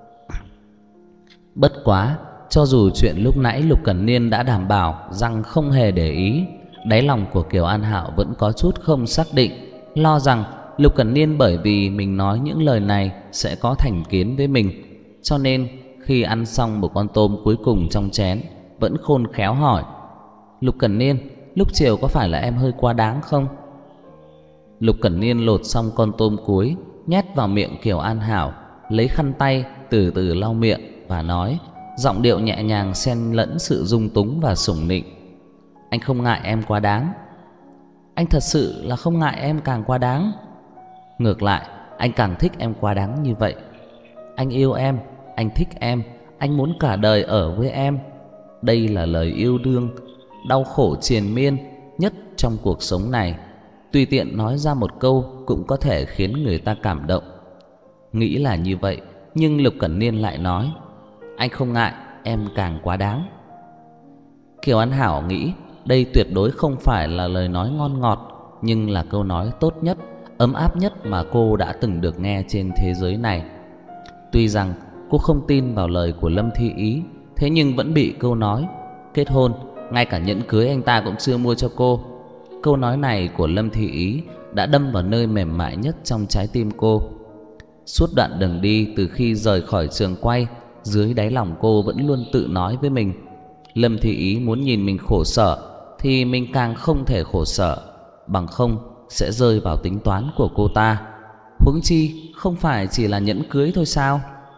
[SPEAKER 1] Bất quá, cho dù chuyện lúc nãy Lục Cẩn Niên đã đảm bảo rằng không hề để ý, đáy lòng của Kiều An Hảo vẫn có chút không xác định, lo rằng Lục Cẩn Niên bởi vì mình nói những lời này sẽ có thành kiến với mình. Cho nên khi ăn xong một con tôm cuối cùng trong chén, vẫn khôn khéo hỏi: Lục Cẩn Niên, lúc chiều có phải là em hơi quá đáng không? Lục Cẩn Niên lột xong con tôm cuối, nhét vào miệng Kiều An Hảo, lấy khăn tay từ từ lau miệng và nói, giọng điệu nhẹ nhàng xen lẫn sự dung túng và sủng nịnh: Anh không ngại em quá đáng. Anh thật sự là không ngại em càng quá đáng. Ngược lại, anh càng thích em quá đáng như vậy. Anh yêu em, anh thích em, anh muốn cả đời ở với em. Đây là lời yêu đương, đau khổ triền miên nhất trong cuộc sống này. Tùy tiện nói ra một câu cũng có thể khiến người ta cảm động. Nghĩ là như vậy, nhưng Lục Cẩn Niên lại nói: Anh không ngại em càng quá đáng. Kiều An Hảo nghĩ đây tuyệt đối không phải là lời nói ngon ngọt, nhưng là câu nói tốt nhất, ấm áp nhất mà cô đã từng được nghe trên thế giới này. Tuy rằng cô không tin vào lời của Lâm Thi Ý, thế nhưng vẫn bị câu nói kết hôn, ngay cả nhẫn cưới anh ta cũng chưa mua cho cô. Câu nói này của Lâm Thi Ý đã đâm vào nơi mềm mại nhất trong trái tim cô. Suốt đoạn đường đi từ khi rời khỏi trường quay, dưới đáy lòng cô vẫn luôn tự nói với mình: Lâm Thi Ý muốn nhìn mình khổ sở thì mình càng không thể khổ sở, bằng không sẽ rơi vào tính toán của cô ta. Huống chi không phải chỉ là nhẫn cưới thôi sao?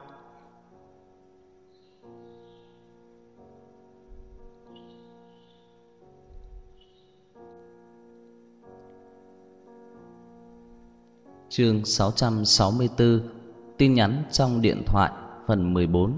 [SPEAKER 1] Chương sáu trăm sáu mươi tư. Tin nhắn trong điện thoại, phần mười bốn.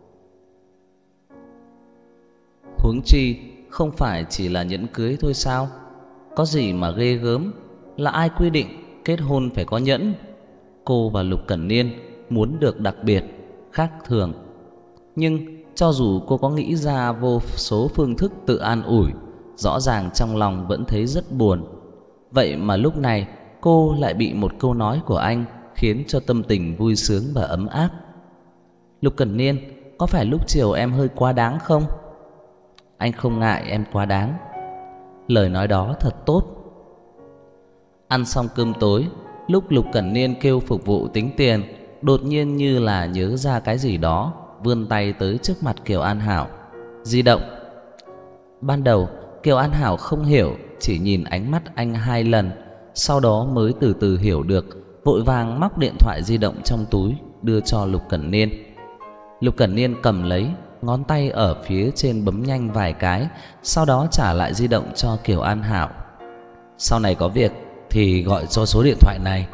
[SPEAKER 1] Huống chi không phải chỉ là nhẫn cưới thôi sao? Có gì mà ghê gớm? Là ai quy định kết hôn phải có nhẫn? Cô và Lục Cẩn Niên muốn được đặc biệt, khác thường. Nhưng cho dù cô có nghĩ ra vô số phương thức tự an ủi, rõ ràng trong lòng vẫn thấy rất buồn. Vậy mà lúc này cô lại bị một câu nói của anh khiến cho tâm tình vui sướng và ấm áp. Lục Cẩn Niên, có phải lúc chiều em hơi quá đáng không? Anh không ngại em quá đáng. Lời nói đó thật tốt. Ăn xong cơm tối, lúc Lục Cẩn Niên kêu phục vụ tính tiền, đột nhiên như là nhớ ra cái gì đó, vươn tay tới trước mặt Kiều An Hảo. Di động. Ban đầu Kiều An Hảo không hiểu, chỉ nhìn ánh mắt anh hai lần, sau đó mới từ từ hiểu được, vội vàng móc điện thoại di động trong túi đưa cho Lục Cẩn Niên. Lục Cẩn Niên cầm lấy, ngón tay ở phía trên bấm nhanh vài cái, sau đó trả lại di động cho Kiều An Hảo. Sau này có việc thì gọi cho số điện thoại này.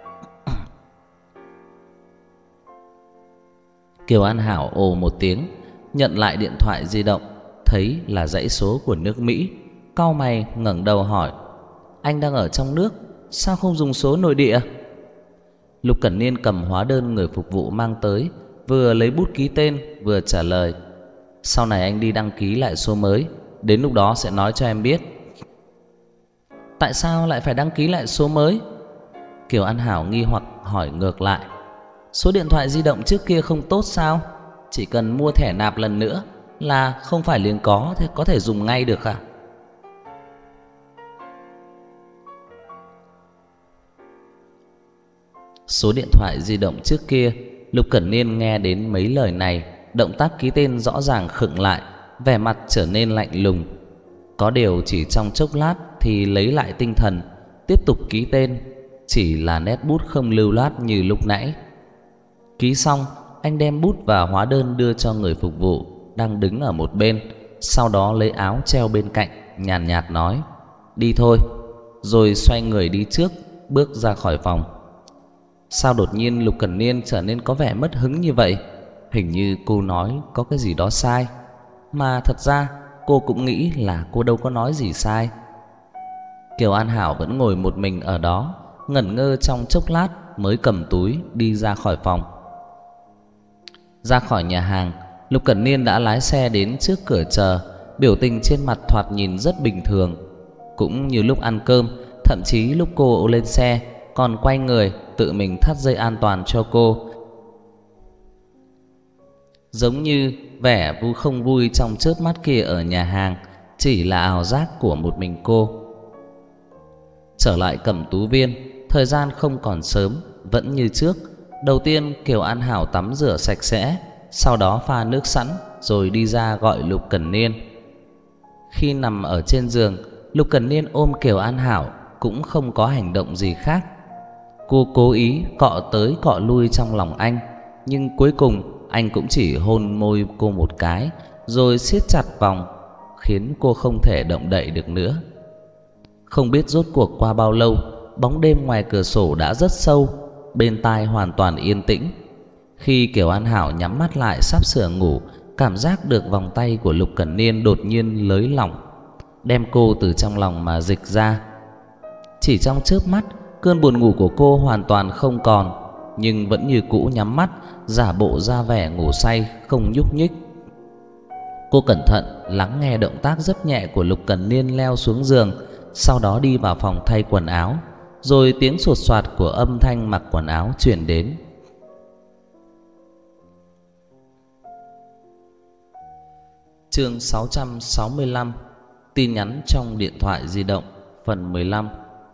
[SPEAKER 1] Kiều An Hảo ồ một tiếng, nhận lại điện thoại di động, thấy là dãy số của nước Mỹ, cau mày ngẩng đầu hỏi: Anh đang ở trong nước, sao không dùng số nội địa? Lục Cẩn Niên cầm hóa đơn người phục vụ mang tới, vừa lấy bút ký tên vừa trả lời: Sau này anh đi đăng ký lại số mới, đến lúc đó sẽ nói cho em biết. Tại sao lại phải đăng ký lại số mới? Kiều An Hảo nghi hoặc hỏi ngược lại. Số điện thoại di động trước kia không tốt sao? Chỉ cần mua thẻ nạp lần nữa là không phải liền có thì có thể dùng ngay được à? Số điện thoại di động trước kia, Lục Cẩn Niên nghe đến mấy lời này, động tác ký tên rõ ràng khựng lại, vẻ mặt trở nên lạnh lùng. Có điều chỉ trong chốc lát thì lấy lại tinh thần, tiếp tục ký tên, chỉ là nét bút không lưu loát như lúc nãy. Ký xong, anh đem bút và hóa đơn đưa cho người phục vụ đang đứng ở một bên, sau đó lấy áo treo bên cạnh, nhàn nhạt nói: "Đi thôi." Rồi xoay người đi trước, bước ra khỏi phòng. Sao đột nhiên Lục Cẩn Niên trở nên có vẻ mất hứng như vậy? Hình như cô nói có cái gì đó sai, mà thật ra cô cũng nghĩ là cô đâu có nói gì sai. Kiều An Hảo vẫn ngồi một mình ở đó, ngẩn ngơ trong chốc lát mới cầm túi đi ra khỏi phòng. Ra khỏi nhà hàng, Lục Cẩn Niên đã lái xe đến trước cửa chờ, biểu tình trên mặt thoạt nhìn rất bình thường. Cũng như lúc ăn cơm, thậm chí lúc cô lên xe còn quay người tự mình thắt dây an toàn cho cô. Giống như vẻ vui không vui trong chớp mắt kia ở nhà hàng chỉ là ảo giác của một mình cô. Trở lại Cẩm Tú Viên, thời gian không còn sớm, vẫn như trước. Đầu tiên Kiều An Hảo tắm rửa sạch sẽ, sau đó pha nước sẵn rồi đi ra gọi Lục Cẩn Niên. Khi nằm ở trên giường, Lục Cẩn Niên ôm Kiều An Hảo cũng không có hành động gì khác. Cô cố ý cọ tới cọ lui trong lòng anh, nhưng cuối cùng anh cũng chỉ hôn môi cô một cái rồi siết chặt vòng, khiến cô không thể động đậy được nữa. Không biết rốt cuộc qua bao lâu, bóng đêm ngoài cửa sổ đã rất sâu, bên tai hoàn toàn yên tĩnh. Khi Kiều An Hảo nhắm mắt lại sắp sửa ngủ, cảm giác được vòng tay của Lục Cẩn Niên đột nhiên lới lỏng, đem cô từ trong lòng mà dịch ra. Chỉ trong chớp mắt, cơn buồn ngủ của cô hoàn toàn không còn, nhưng vẫn như cũ nhắm mắt, giả bộ ra vẻ ngủ say không nhúc nhích. Cô cẩn thận lắng nghe động tác rất nhẹ của Lục Cẩn Niên leo xuống giường, sau đó đi vào phòng thay quần áo, rồi tiếng sột soạt của âm thanh mặc quần áo truyền đến. Chương sáu trăm sáu mươi lăm. Tin nhắn trong điện thoại di động, phần mười lăm.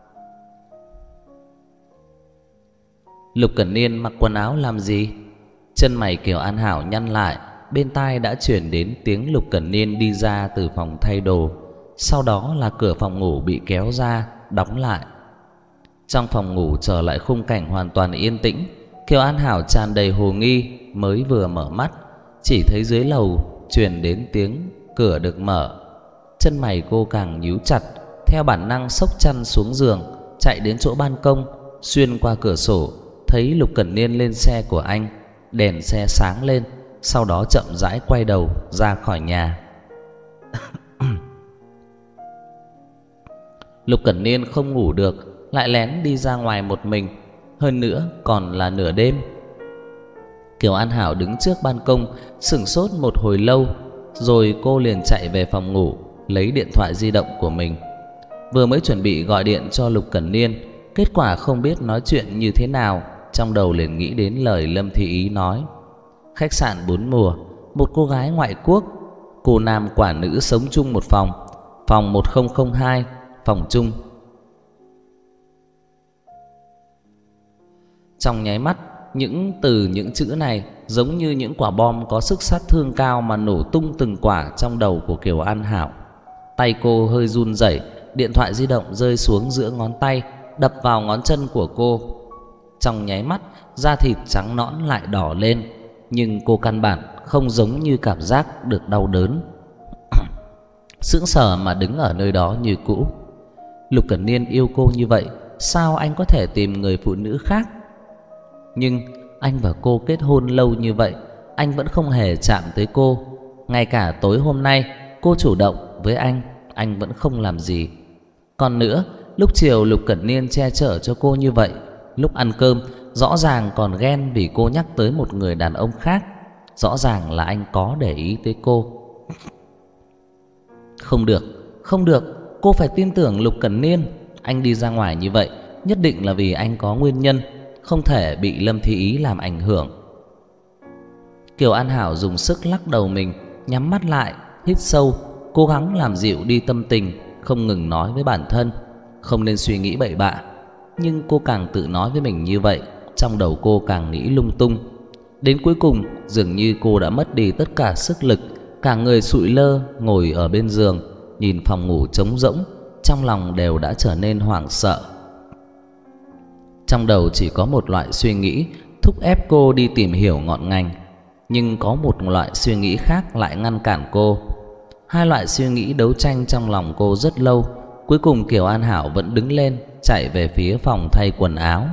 [SPEAKER 1] Lục Cẩn Niên mặc quần áo làm gì? Chân mày Kiều An Hảo nhăn lại, bên tai đã truyền đến tiếng Lục Cẩn Niên đi ra từ phòng thay đồ. Sau đó là cửa phòng ngủ bị kéo ra, đóng lại. Trong phòng ngủ trở lại khung cảnh hoàn toàn yên tĩnh. Kiều An Hảo tràn đầy hồ nghi, mới vừa mở mắt, chỉ thấy dưới lầu truyền đến tiếng cửa được mở. Chân mày cô càng nhíu chặt, theo bản năng xốc chăn xuống giường, chạy đến chỗ ban công, xuyên qua cửa sổ thấy Lục Cẩn Niên lên xe của anh, đèn xe sáng lên, sau đó chậm rãi quay đầu ra khỏi nhà. Lục Cẩn Niên không ngủ được, lại lén đi ra ngoài một mình, hơn nữa còn là nửa đêm. Kiều An Hảo đứng trước ban công sửng sốt một hồi lâu, rồi cô liền chạy về phòng ngủ lấy điện thoại di động của mình. Vừa mới chuẩn bị gọi điện cho Lục Cẩn Niên, kết quả không biết nói chuyện như thế nào, trong đầu liền nghĩ đến lời Lâm Thị Ý nói: khách sạn bốn mùa, một cô gái ngoại quốc, cô nam quả nữ sống chung một phòng, phòng một không không hai, phòng chung. Trong nháy mắt, những từ những chữ này giống như những quả bom có sức sát thương cao mà nổ tung từng quả trong đầu của Kiều An Hảo. Tay cô hơi run rẩy, điện thoại di động rơi xuống giữa ngón tay, đập vào ngón chân của cô. Trong nháy mắt, da thịt trắng nõn lại đỏ lên, nhưng cô căn bản không giống như cảm giác được đau đớn. Sững sờ mà đứng ở nơi đó như cũ. Lục Cẩn Niên yêu cô như vậy, sao anh có thể tìm người phụ nữ khác? Nhưng anh và cô kết hôn lâu như vậy, anh vẫn không hề chạm tới cô. Ngay cả tối hôm nay cô chủ động với anh, anh vẫn không làm gì. Còn nữa, lúc chiều Lục Cẩn Niên che chở cho cô như vậy, lúc ăn cơm rõ ràng còn ghen vì cô nhắc tới một người đàn ông khác. Rõ ràng là anh có để ý tới cô. Không được, không được, cô phải tin tưởng Lục Cẩn Niên. Anh đi ra ngoài như vậy nhất định là vì anh có nguyên nhân, không thể bị Lâm Thi Ý làm ảnh hưởng. Kiều An Hảo dùng sức lắc đầu mình, nhắm mắt lại, hít sâu, cố gắng làm dịu đi tâm tình, không ngừng nói với bản thân không nên suy nghĩ bậy bạ. Nhưng cô càng tự nói với mình như vậy, trong đầu cô càng nghĩ lung tung. Đến cuối cùng dường như cô đã mất đi tất cả sức lực, cả người sụi lơ ngồi ở bên giường, nhìn phòng ngủ trống rỗng, trong lòng đều đã trở nên hoảng sợ. Trong đầu chỉ có một loại suy nghĩ thúc ép cô đi tìm hiểu ngọn ngành, nhưng có một loại suy nghĩ khác lại ngăn cản cô. Hai loại suy nghĩ đấu tranh trong lòng cô rất lâu. Cuối cùng Kiều An Hảo vẫn đứng lên, chạy về phía phòng thay quần áo.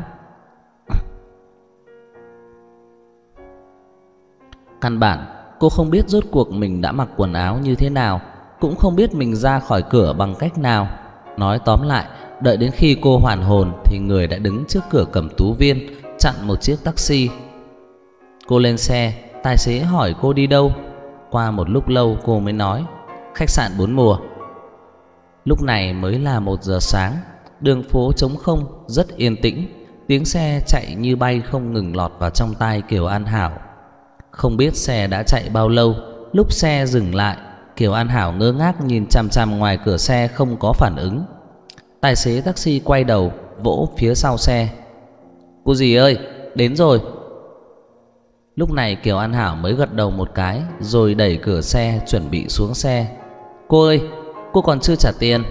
[SPEAKER 1] Căn bản cô không biết rốt cuộc mình đã mặc quần áo như thế nào, cũng không biết mình ra khỏi cửa bằng cách nào. Nói tóm lại, đợi đến khi cô hoàn hồn thì người đã đứng trước cửa Cẩm Tú Viên, chặn một chiếc taxi. Cô lên xe, tài xế hỏi cô đi đâu. Qua một lúc lâu cô mới nói khách sạn Bốn Mùa. Lúc này mới là một giờ sáng, đường phố trống không, rất yên tĩnh. Tiếng xe chạy như bay không ngừng lọt vào trong tai Kiều An Hảo. Không biết xe đã chạy bao lâu, lúc xe dừng lại, Kiều An Hảo ngơ ngác nhìn chằm chằm ngoài cửa xe không có phản ứng. Tài xế taxi quay đầu vỗ phía sau xe. Cô dì ơi, đến rồi. Lúc này Kiều An Hảo mới gật đầu một cái, rồi đẩy cửa xe chuẩn bị xuống xe. Cô ơi, cô còn chưa trả tiền.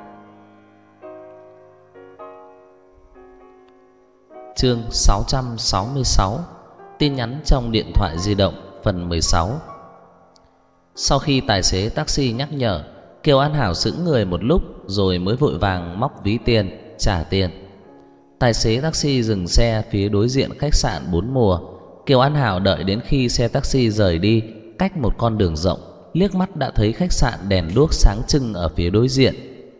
[SPEAKER 1] Chương sáu trăm sáu mươi sáu. Tin nhắn trong điện thoại di động, phần mười sáu. Sau khi tài xế taxi nhắc nhở, Kiều An Hảo sững người một lúc rồi mới vội vàng móc ví tiền trả tiền. Tài xế taxi dừng xe phía đối diện khách sạn Bốn Mùa. Kiều An Hảo đợi đến khi xe taxi rời đi, cách một con đường rộng, liếc mắt đã thấy khách sạn đèn đuốc sáng trưng ở phía đối diện.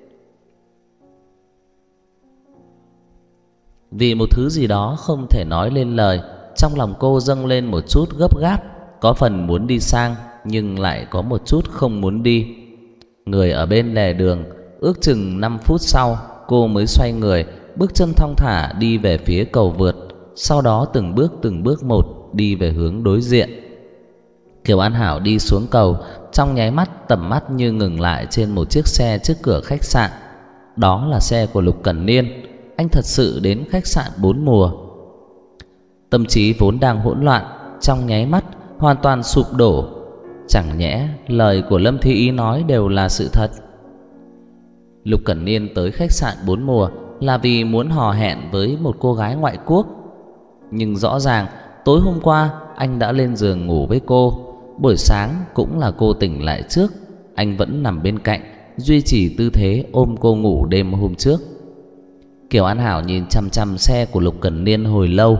[SPEAKER 1] Vì một thứ gì đó không thể nói lên lời, trong lòng cô dâng lên một chút gấp gáp, có phần muốn đi sang nhưng lại có một chút không muốn đi. Người ở bên lề đường, ước chừng năm phút sau cô mới xoay người, bước chân thong thả đi về phía cầu vượt, sau đó từng bước từng bước một đi về hướng đối diện. Kiều An Hảo đi xuống cầu, trong nháy mắt tầm mắt như ngừng lại trên một chiếc xe trước cửa khách sạn. Đó là xe của Lục Cẩn Niên. Anh thật sự đến khách sạn Bốn Mùa. Tâm trí vốn đang hỗn loạn trong nháy mắt hoàn toàn sụp đổ. Chẳng nhẽ lời của Lâm Thi Ý nói đều là sự thật? Lục Cẩn Niên tới khách sạn Bốn Mùa là vì muốn hò hẹn với một cô gái ngoại quốc. Nhưng rõ ràng tối hôm qua anh đã lên giường ngủ với cô, buổi sáng cũng là cô tỉnh lại trước, anh vẫn nằm bên cạnh, duy trì tư thế ôm cô ngủ đêm hôm trước. Kiều An Hảo nhìn chằm chằm xe của Lục Cẩn Niên hồi lâu.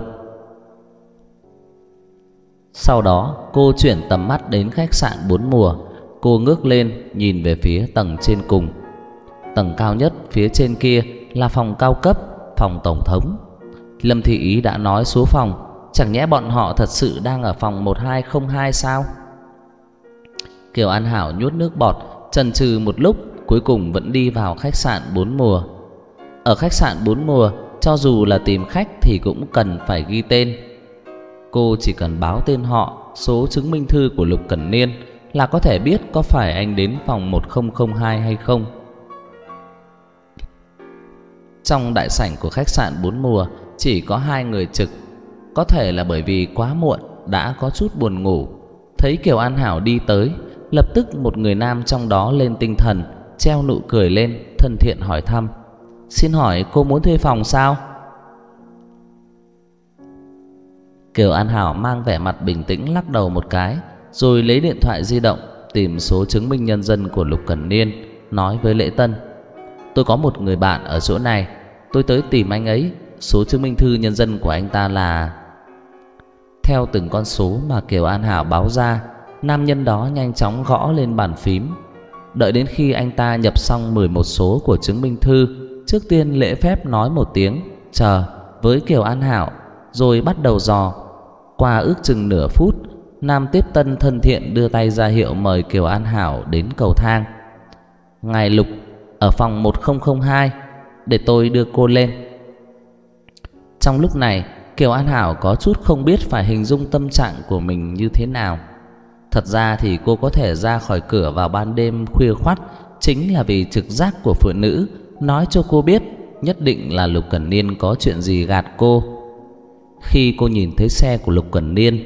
[SPEAKER 1] Sau đó cô chuyển tầm mắt đến khách sạn Bốn Mùa. Cô ngước lên nhìn về phía tầng trên cùng. Tầng cao nhất phía trên kia là phòng cao cấp, phòng tổng thống. Lâm Thị Ý đã nói số phòng, chẳng nhẽ bọn họ thật sự đang ở phòng một hai không hai sao? Kiều An Hảo nhốt nước bọt, chần chừ một lúc, cuối cùng vẫn đi vào khách sạn Bốn Mùa. Ở khách sạn Bốn Mùa, cho dù là tìm khách thì cũng cần phải ghi tên. Cô chỉ cần báo tên họ, số chứng minh thư của Lục Cẩn Niên là có thể biết có phải anh đến phòng một không không hai hay không. Trong đại sảnh của khách sạn Bốn Mùa chỉ có hai người trực. Có thể là bởi vì quá muộn đã có chút buồn ngủ. Thấy Kiều An Hảo đi tới, lập tức một người nam trong đó lên tinh thần, treo nụ cười lên, thân thiện hỏi thăm: Xin hỏi cô muốn thuê phòng sao? Kiều An Hảo mang vẻ mặt bình tĩnh lắc đầu một cái, rồi lấy điện thoại di động tìm số chứng minh nhân dân của Lục Cẩn Niên, nói với lễ tân: Tôi có một người bạn ở chỗ này, tôi tới tìm anh ấy. Số chứng minh thư nhân dân của anh ta là... Theo từng con số mà Kiều An Hảo báo ra, nam nhân đó nhanh chóng gõ lên bàn phím. Đợi đến khi anh ta nhập xong mười một số của chứng minh thư, trước tiên lễ phép nói một tiếng chờ với Kiều An Hảo, rồi bắt đầu dò. Qua ước chừng nửa phút, nam tiếp tân thân thiện đưa tay ra hiệu mời Kiều An Hảo đến cầu thang. Ngài Lục ở phòng một không không hai. để tôi đưa cô lên. Trong lúc này, Kiều An Hảo có chút không biết phải hình dung tâm trạng của mình như thế nào. Thật ra thì cô có thể ra khỏi cửa vào ban đêm khuya khoắt chính là vì trực giác của phụ nữ nói cho cô biết nhất định là Lục Cẩn Niên có chuyện gì gạt cô. Khi cô nhìn thấy xe của Lục Cẩn Niên,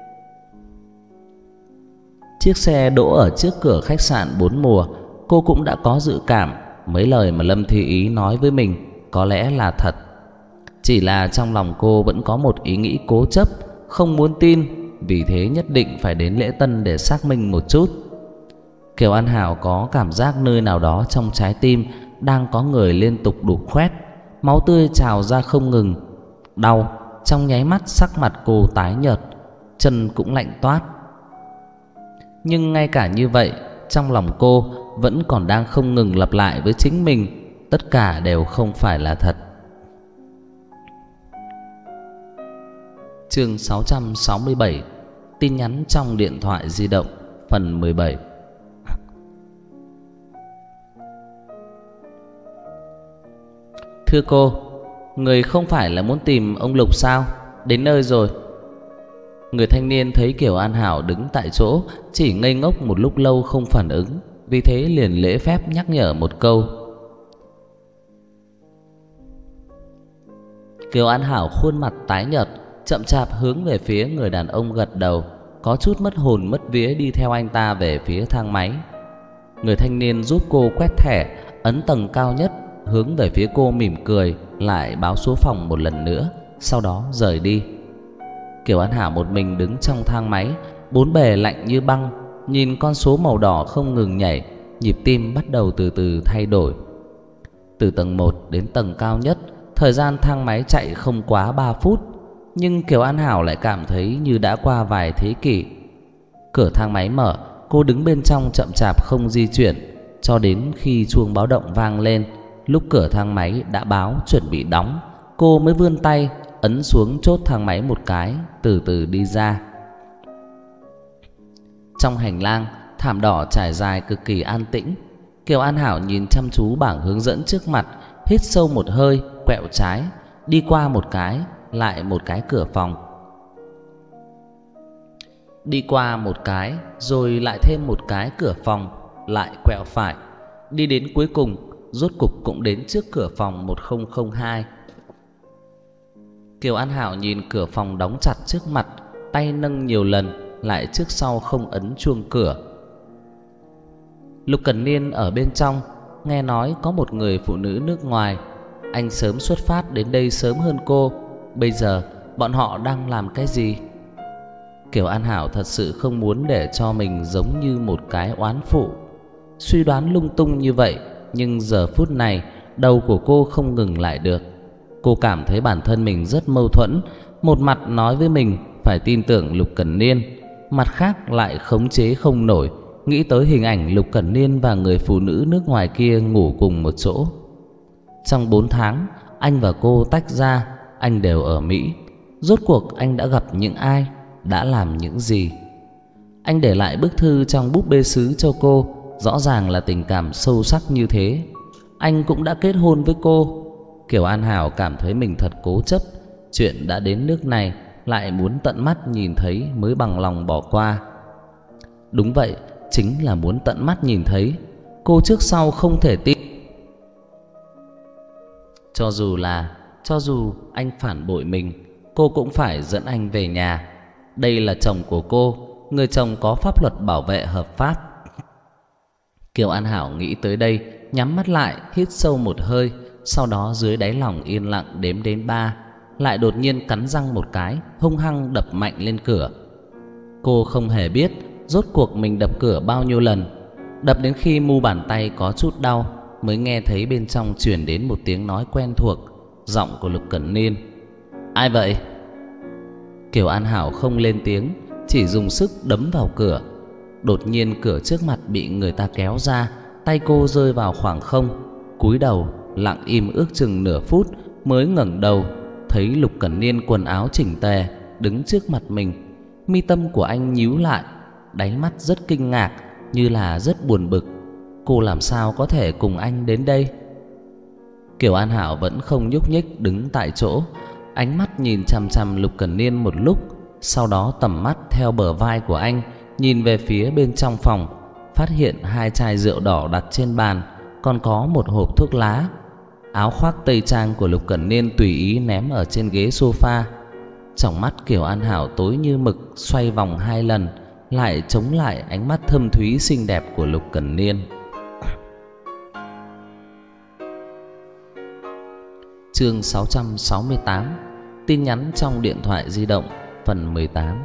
[SPEAKER 1] chiếc xe đỗ ở trước cửa khách sạn Bốn Mùa, cô cũng đã có dự cảm mấy lời mà Lâm Thi Ý nói với mình có lẽ là thật. Chỉ là trong lòng cô vẫn có một ý nghĩ cố chấp, không muốn tin, vì thế nhất định phải đến lễ tân để xác minh một chút. Kiều An Hảo có cảm giác nơi nào đó trong trái tim đang có người liên tục đục khoét, máu tươi trào ra không ngừng. Đau, trong nháy mắt sắc mặt cô tái nhợt, chân cũng lạnh toát. Nhưng ngay cả như vậy, trong lòng cô vẫn còn đang không ngừng lặp lại với chính mình, tất cả đều không phải là thật. Chương sáu trăm sáu mươi bảy, tin nhắn trong điện thoại di động, phần mười bảy. Thưa cô, người không phải là muốn tìm ông Lục sao? Đến nơi rồi. Người thanh niên thấy Kiều An Hảo đứng tại chỗ, chỉ ngây ngốc một lúc lâu không phản ứng, vì thế liền lễ phép nhắc nhở một câu. Kiều An Hảo khuôn mặt tái nhợt, chậm chạp hướng về phía người đàn ông gật đầu, có chút mất hồn mất vía đi theo anh ta về phía thang máy. Người thanh niên giúp cô quét thẻ, ấn tầng cao nhất, hướng về phía cô mỉm cười, lại báo số phòng một lần nữa, sau đó rời đi. Kiều An Hảo một mình đứng trong thang máy, bốn bề lạnh như băng, nhìn con số màu đỏ không ngừng nhảy, nhịp tim bắt đầu từ từ thay đổi. Từ tầng một đến tầng cao nhất, thời gian thang máy chạy không quá ba phút, nhưng Kiều An Hảo lại cảm thấy như đã qua vài thế kỷ. Cửa thang máy mở, cô đứng bên trong chậm chạp không di chuyển, cho đến khi chuông báo động vang lên, lúc cửa thang máy đã báo chuẩn bị đóng, cô mới vươn tay ấn xuống chốt thang máy một cái, từ từ đi ra. Trong hành lang, thảm đỏ trải dài cực kỳ an tĩnh. Kiều An Hảo nhìn chăm chú bảng hướng dẫn trước mặt, hít sâu một hơi, quẹo trái, đi qua một cái, lại một cái cửa phòng. Đi qua một cái, rồi lại thêm một cái cửa phòng, lại quẹo phải, đi đến cuối cùng, rốt cục cũng đến trước cửa phòng một không không hai. Kiều An Hảo nhìn cửa phòng đóng chặt trước mặt, tay nâng nhiều lần, lại trước sau không ấn chuông cửa. Lục Cẩn Niên ở bên trong, nghe nói có một người phụ nữ nước ngoài. Anh sớm xuất phát đến đây sớm hơn cô. Bây giờ bọn họ đang làm cái gì? Kiều An Hảo thật sự không muốn để cho mình giống như một cái oán phụ, suy đoán lung tung như vậy. Nhưng giờ phút này, đầu của cô không ngừng lại được. Cô cảm thấy bản thân mình rất mâu thuẫn. Một mặt nói với mình phải tin tưởng Lục Cẩn Niên, mặt khác lại khống chế không nổi, nghĩ tới hình ảnh Lục Cẩn Niên và người phụ nữ nước ngoài kia ngủ cùng một chỗ. Trong bốn tháng anh và cô tách ra, anh đều ở Mỹ. Rốt cuộc anh đã gặp những ai, đã làm những gì? Anh để lại bức thư trong búp bê sứ cho cô, rõ ràng là tình cảm sâu sắc như thế. Anh cũng đã kết hôn với cô. Kiều An Hảo cảm thấy mình thật cố chấp. Chuyện đã đến nước này, lại muốn tận mắt nhìn thấy mới bằng lòng bỏ qua. Đúng vậy, chính là muốn tận mắt nhìn thấy. Cô trước sau không thể tin. Cho dù là Cho dù anh phản bội mình, cô cũng phải dẫn anh về nhà. Đây là chồng của cô, người chồng có pháp luật bảo vệ hợp pháp. Kiều An Hảo nghĩ tới đây, nhắm mắt lại, hít sâu một hơi, sau đó dưới đáy lòng yên lặng đếm đến ba, lại đột nhiên cắn răng một cái, hung hăng đập mạnh lên cửa. Cô không hề biết rốt cuộc mình đập cửa bao nhiêu lần, đập đến khi mu bàn tay có chút đau, mới nghe thấy bên trong truyền đến một tiếng nói quen thuộc, giọng của Lục Cẩn Niên. Ai vậy? Kiều An Hảo không lên tiếng, chỉ dùng sức đấm vào cửa. Đột nhiên cửa trước mặt bị người ta kéo ra, tay cô rơi vào khoảng không, cúi đầu lặng im ước chừng nửa phút, mới ngẩng đầu thấy Lục Cẩn Niên quần áo chỉnh tề đứng trước mặt mình. Mi tâm của anh nhíu lại, đáy mắt rất kinh ngạc, như là rất buồn bực. Cô làm sao có thể cùng anh đến đây? Kiều An Hảo vẫn không nhúc nhích đứng tại chỗ, ánh mắt nhìn chằm chằm Lục Cẩn Niên một lúc, sau đó tầm mắt theo bờ vai của anh nhìn về phía bên trong phòng, phát hiện hai chai rượu đỏ đặt trên bàn, còn có một hộp thuốc lá. Áo khoác tây trang của Lục Cẩn Niên tùy ý ném ở trên ghế sofa. Trong mắt Kiều An Hảo tối như mực, xoay vòng hai lần, lại chống lại ánh mắt thâm thúy xinh đẹp của Lục Cẩn Niên. Chương sáu trăm sáu mươi tám. Tin nhắn trong điện thoại di động, phần mười tám.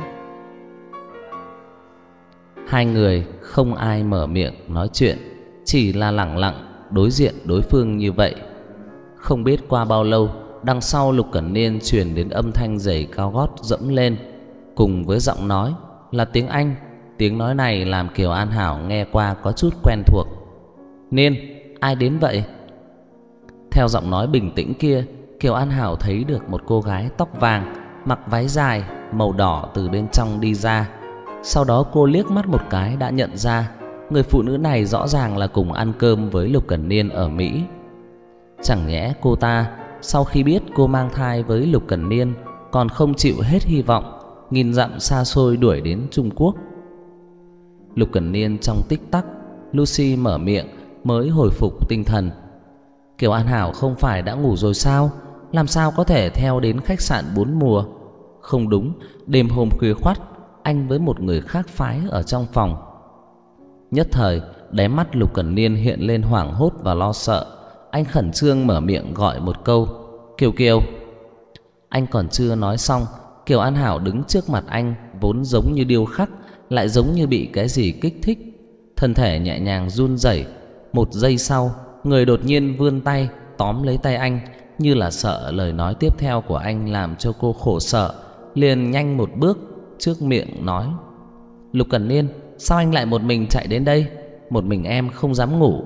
[SPEAKER 1] Hai người không ai mở miệng nói chuyện, chỉ là lẳng lặng đối diện đối phương như vậy. Không biết qua bao lâu, đằng sau Lục Cẩn Niên truyền đến âm thanh giày cao gót dẫm lên, cùng với giọng nói là tiếng Anh. Tiếng nói này làm Kiều An Hảo nghe qua có chút quen thuộc. Niên, ai đến vậy? Theo giọng nói bình tĩnh kia, Kiều An Hảo thấy được một cô gái tóc vàng, mặc váy dài màu đỏ từ bên trong đi ra. Sau đó cô liếc mắt một cái đã nhận ra người phụ nữ này rõ ràng là cùng ăn cơm với Lục Cẩn Niên ở Mỹ. Chẳng nhẽ cô ta sau khi biết cô mang thai với Lục Cẩn Niên còn không chịu hết hy vọng, nghìn dặm xa xôi đuổi đến Trung Quốc. Lục Cẩn Niên trong tích tắc, Lucy mở miệng mới hồi phục tinh thần. Kiều An Hảo không phải đã ngủ rồi sao? Làm sao có thể theo đến khách sạn bốn mùa? Không đúng, đêm hôm khuya khoắt anh với một người khác phái ở trong phòng. Nhất thời đáy mắt Lục Cẩn Niên hiện lên hoảng hốt và lo sợ. Anh khẩn trương mở miệng gọi một câu: Kiều Kiều. Anh còn chưa nói xong, Kiều An Hảo đứng trước mặt anh, vốn giống như điêu khắc, lại giống như bị cái gì kích thích, thân thể nhẹ nhàng run rẩy. Một giây sau, người đột nhiên vươn tay tóm lấy tay anh, như là sợ lời nói tiếp theo của anh làm cho cô khổ sở, liền nhanh một bước trước miệng nói: Lục Cẩn Niên, sao anh lại một mình chạy đến đây? Một mình em không dám ngủ.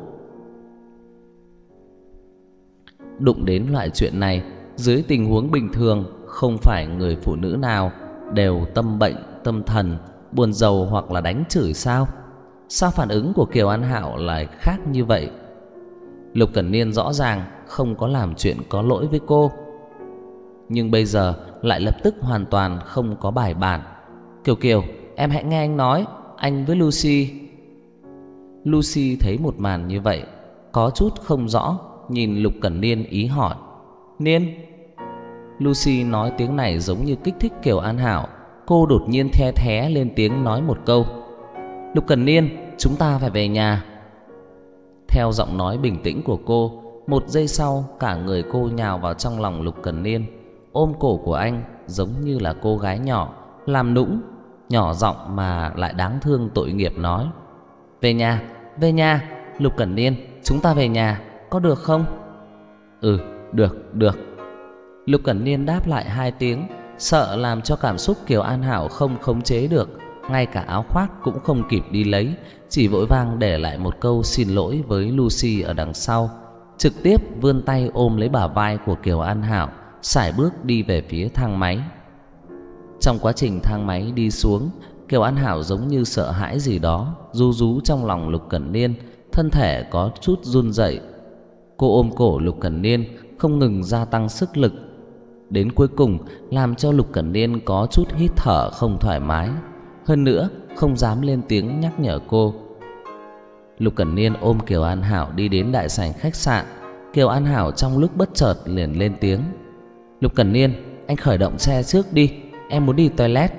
[SPEAKER 1] Đụng đến loại chuyện này, dưới tình huống bình thường, không phải người phụ nữ nào đều tâm bệnh, tâm thần, buồn rầu hoặc là đánh chửi sao? Sao phản ứng của Kiều An Hảo lại khác như vậy? Lục Cẩn Niên rõ ràng không có làm chuyện có lỗi với cô, nhưng bây giờ lại lập tức hoàn toàn không có bài bản. Kiều Kiều, em hãy nghe anh nói, anh với Lucy. Lucy thấy một màn như vậy, có chút không rõ, nhìn Lục Cẩn Niên ý hỏi: Niên? Lucy nói tiếng này giống như kích thích Kiều An Hảo. Cô đột nhiên the thé lên tiếng nói một câu: Lục Cẩn Niên, chúng ta phải về nhà. Theo giọng nói bình tĩnh của cô, một giây sau cả người cô nhào vào trong lòng Lục Cẩn Niên, ôm cổ của anh giống như là cô gái nhỏ, làm nũng, nhỏ giọng mà lại đáng thương tội nghiệp nói: Về nhà, về nhà, Lục Cẩn Niên, chúng ta về nhà, có được không? Ừ, được, được. Lục Cẩn Niên đáp lại hai tiếng, sợ làm cho cảm xúc Kiều An Hảo không khống chế được, ngay cả áo khoác cũng không kịp đi lấy, chỉ vội vàng để lại một câu xin lỗi với Lucy ở đằng sau, trực tiếp vươn tay ôm lấy bả vai của Kiều An Hảo, sải bước đi về phía thang máy. Trong quá trình thang máy đi xuống, Kiều An Hảo giống như sợ hãi gì đó ru rú trong lòng Lục Cẩn Niên, thân thể có chút run rẩy. Cô ôm cổ Lục Cẩn Niên, không ngừng gia tăng sức lực, đến cuối cùng làm cho Lục Cẩn Niên có chút hít thở không thoải mái, hơn nữa không dám lên tiếng nhắc nhở cô. Lục Cẩn Niên ôm Kiều An Hảo đi đến đại sảnh khách sạn. Kiều An Hảo trong lúc bất chợt liền lên tiếng: Lục Cẩn Niên, anh khởi động xe trước đi, em muốn đi toilet.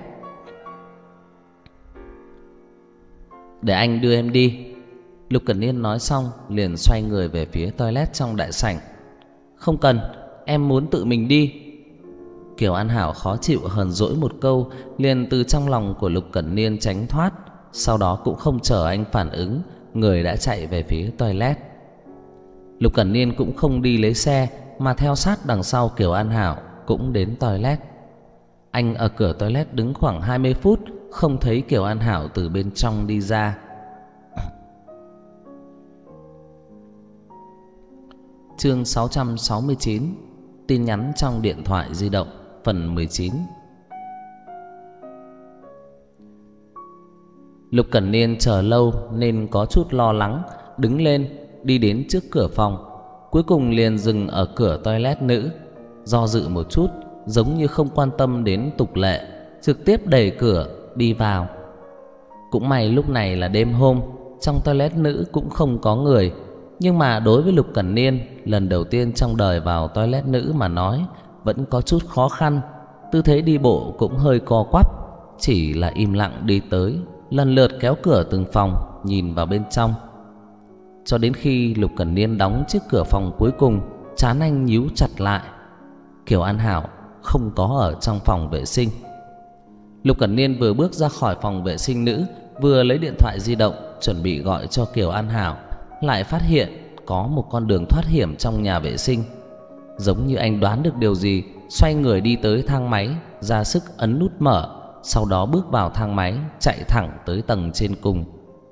[SPEAKER 1] Để anh đưa em đi. Lục Cẩn Niên nói xong liền xoay người về phía toilet trong đại sảnh. Không cần, em muốn tự mình đi. Kiều An Hảo khó chịu hờn dỗi một câu, liền từ trong lòng của Lục Cẩn Niên tránh thoát. Sau đó cũng không chờ anh phản ứng, người đã chạy về phía toilet. Lục Cẩn Niên cũng không đi lấy xe, mà theo sát đằng sau Kiều An Hảo cũng đến toilet. Anh ở cửa toilet đứng khoảng hai mươi phút, không thấy Kiều An Hảo từ bên trong đi ra. Chương sáu trăm sáu mươi chín. Tin nhắn trong điện thoại di động, phần mười chín. Lục Cẩn Niên chờ lâu nên có chút lo lắng, đứng lên đi đến trước cửa phòng. cuối cùng liền dừng ở cửa toilet nữ. Do dự một chút, giống như không quan tâm đến tục lệ, trực tiếp đẩy cửa đi vào. Cũng may lúc này là đêm hôm, trong toilet nữ cũng không có người. Nhưng mà đối với Lục Cẩn Niên, lần đầu tiên trong đời vào toilet nữ mà nói, vẫn có chút khó khăn. Tư thế đi bộ cũng hơi co quắp, chỉ là im lặng đi tới, lần lượt kéo cửa từng phòng, nhìn vào bên trong. Cho đến khi Lục Cẩn Niên đóng chiếc cửa phòng cuối cùng, trán anh nhíu chặt lại. Kiều An Hảo không có ở trong phòng vệ sinh. Lục Cẩn Niên vừa bước ra khỏi phòng vệ sinh nữ, vừa lấy điện thoại di động chuẩn bị gọi cho Kiều An Hảo, lại phát hiện có một con đường thoát hiểm trong nhà vệ sinh. Giống như anh đoán được điều gì, xoay người đi tới thang máy, ra sức ấn nút mở, sau đó bước vào thang máy, chạy thẳng tới tầng trên cùng.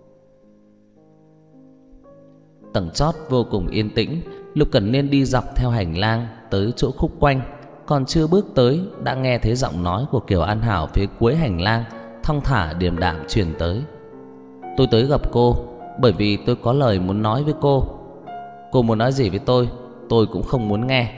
[SPEAKER 1] Tầng chót vô cùng yên tĩnh. Lục Cẩn Niên đi dọc theo hành lang tới chỗ khúc quanh, còn chưa bước tới đã nghe thấy giọng nói của Kiều An Hảo phía cuối hành lang thong thả điềm đạm truyền tới. Tôi tới gặp cô bởi vì tôi có lời muốn nói với cô. Cô muốn nói gì với tôi, tôi cũng không muốn nghe.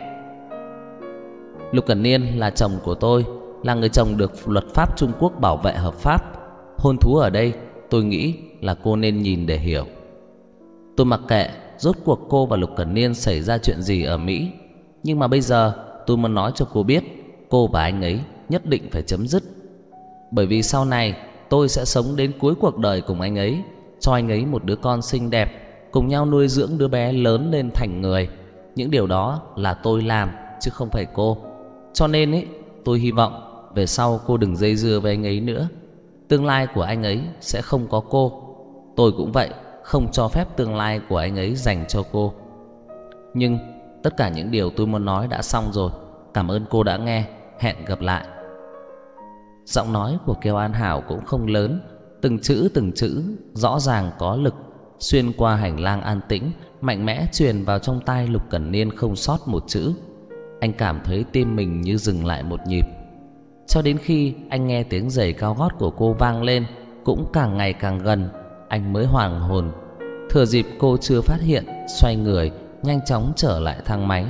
[SPEAKER 1] Lục Cẩn Niên là chồng của tôi, là người chồng được luật pháp Trung Quốc bảo vệ hợp pháp. Hôn thú ở đây, tôi nghĩ là cô nên nhìn để hiểu. Tôi mặc kệ rốt cuộc cô và Lục Cẩn Niên xảy ra chuyện gì ở Mỹ, nhưng mà bây giờ tôi muốn nói cho cô biết, cô và anh ấy nhất định phải chấm dứt. Bởi vì sau này tôi sẽ sống đến cuối cuộc đời cùng anh ấy, cho anh ấy một đứa con xinh đẹp, cùng nhau nuôi dưỡng đứa bé lớn lên thành người. Những điều đó là tôi làm chứ không phải cô. Cho nên ấy, tôi hy vọng về sau cô đừng dây dưa với anh ấy nữa. Tương lai của anh ấy sẽ không có cô. Tôi cũng vậy, không cho phép tương lai của anh ấy dành cho cô. Nhưng tất cả những điều tôi muốn nói đã xong rồi. Cảm ơn cô đã nghe. Hẹn gặp lại. Giọng nói của Kiều An Hảo cũng không lớn, từng chữ từng chữ rõ ràng có lực, xuyên qua hành lang an tĩnh, mạnh mẽ truyền vào trong tai Lục Cẩn Niên không sót một chữ. Anh cảm thấy tim mình như dừng lại một nhịp. Cho đến khi anh nghe tiếng giày cao gót của cô vang lên, cũng càng ngày càng gần, anh mới hoàn hồn. Thừa dịp cô chưa phát hiện, xoay người nhanh chóng trở lại thang máy.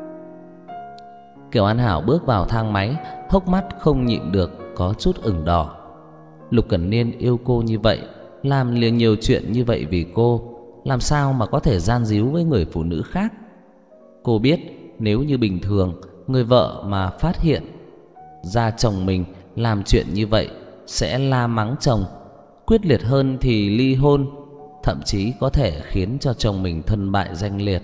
[SPEAKER 1] Kiều An Hảo bước vào thang máy, hốc mắt không nhịn được có chút ửng đỏ. Lục Cẩn Niên yêu cô như vậy, làm liền nhiều chuyện như vậy vì cô, làm sao mà có thể gian díu với người phụ nữ khác. Cô biết nếu như bình thường người vợ mà phát hiện ra chồng mình làm chuyện như vậy sẽ la mắng chồng, quyết liệt hơn thì ly hôn, thậm chí có thể khiến cho chồng mình thân bại danh liệt.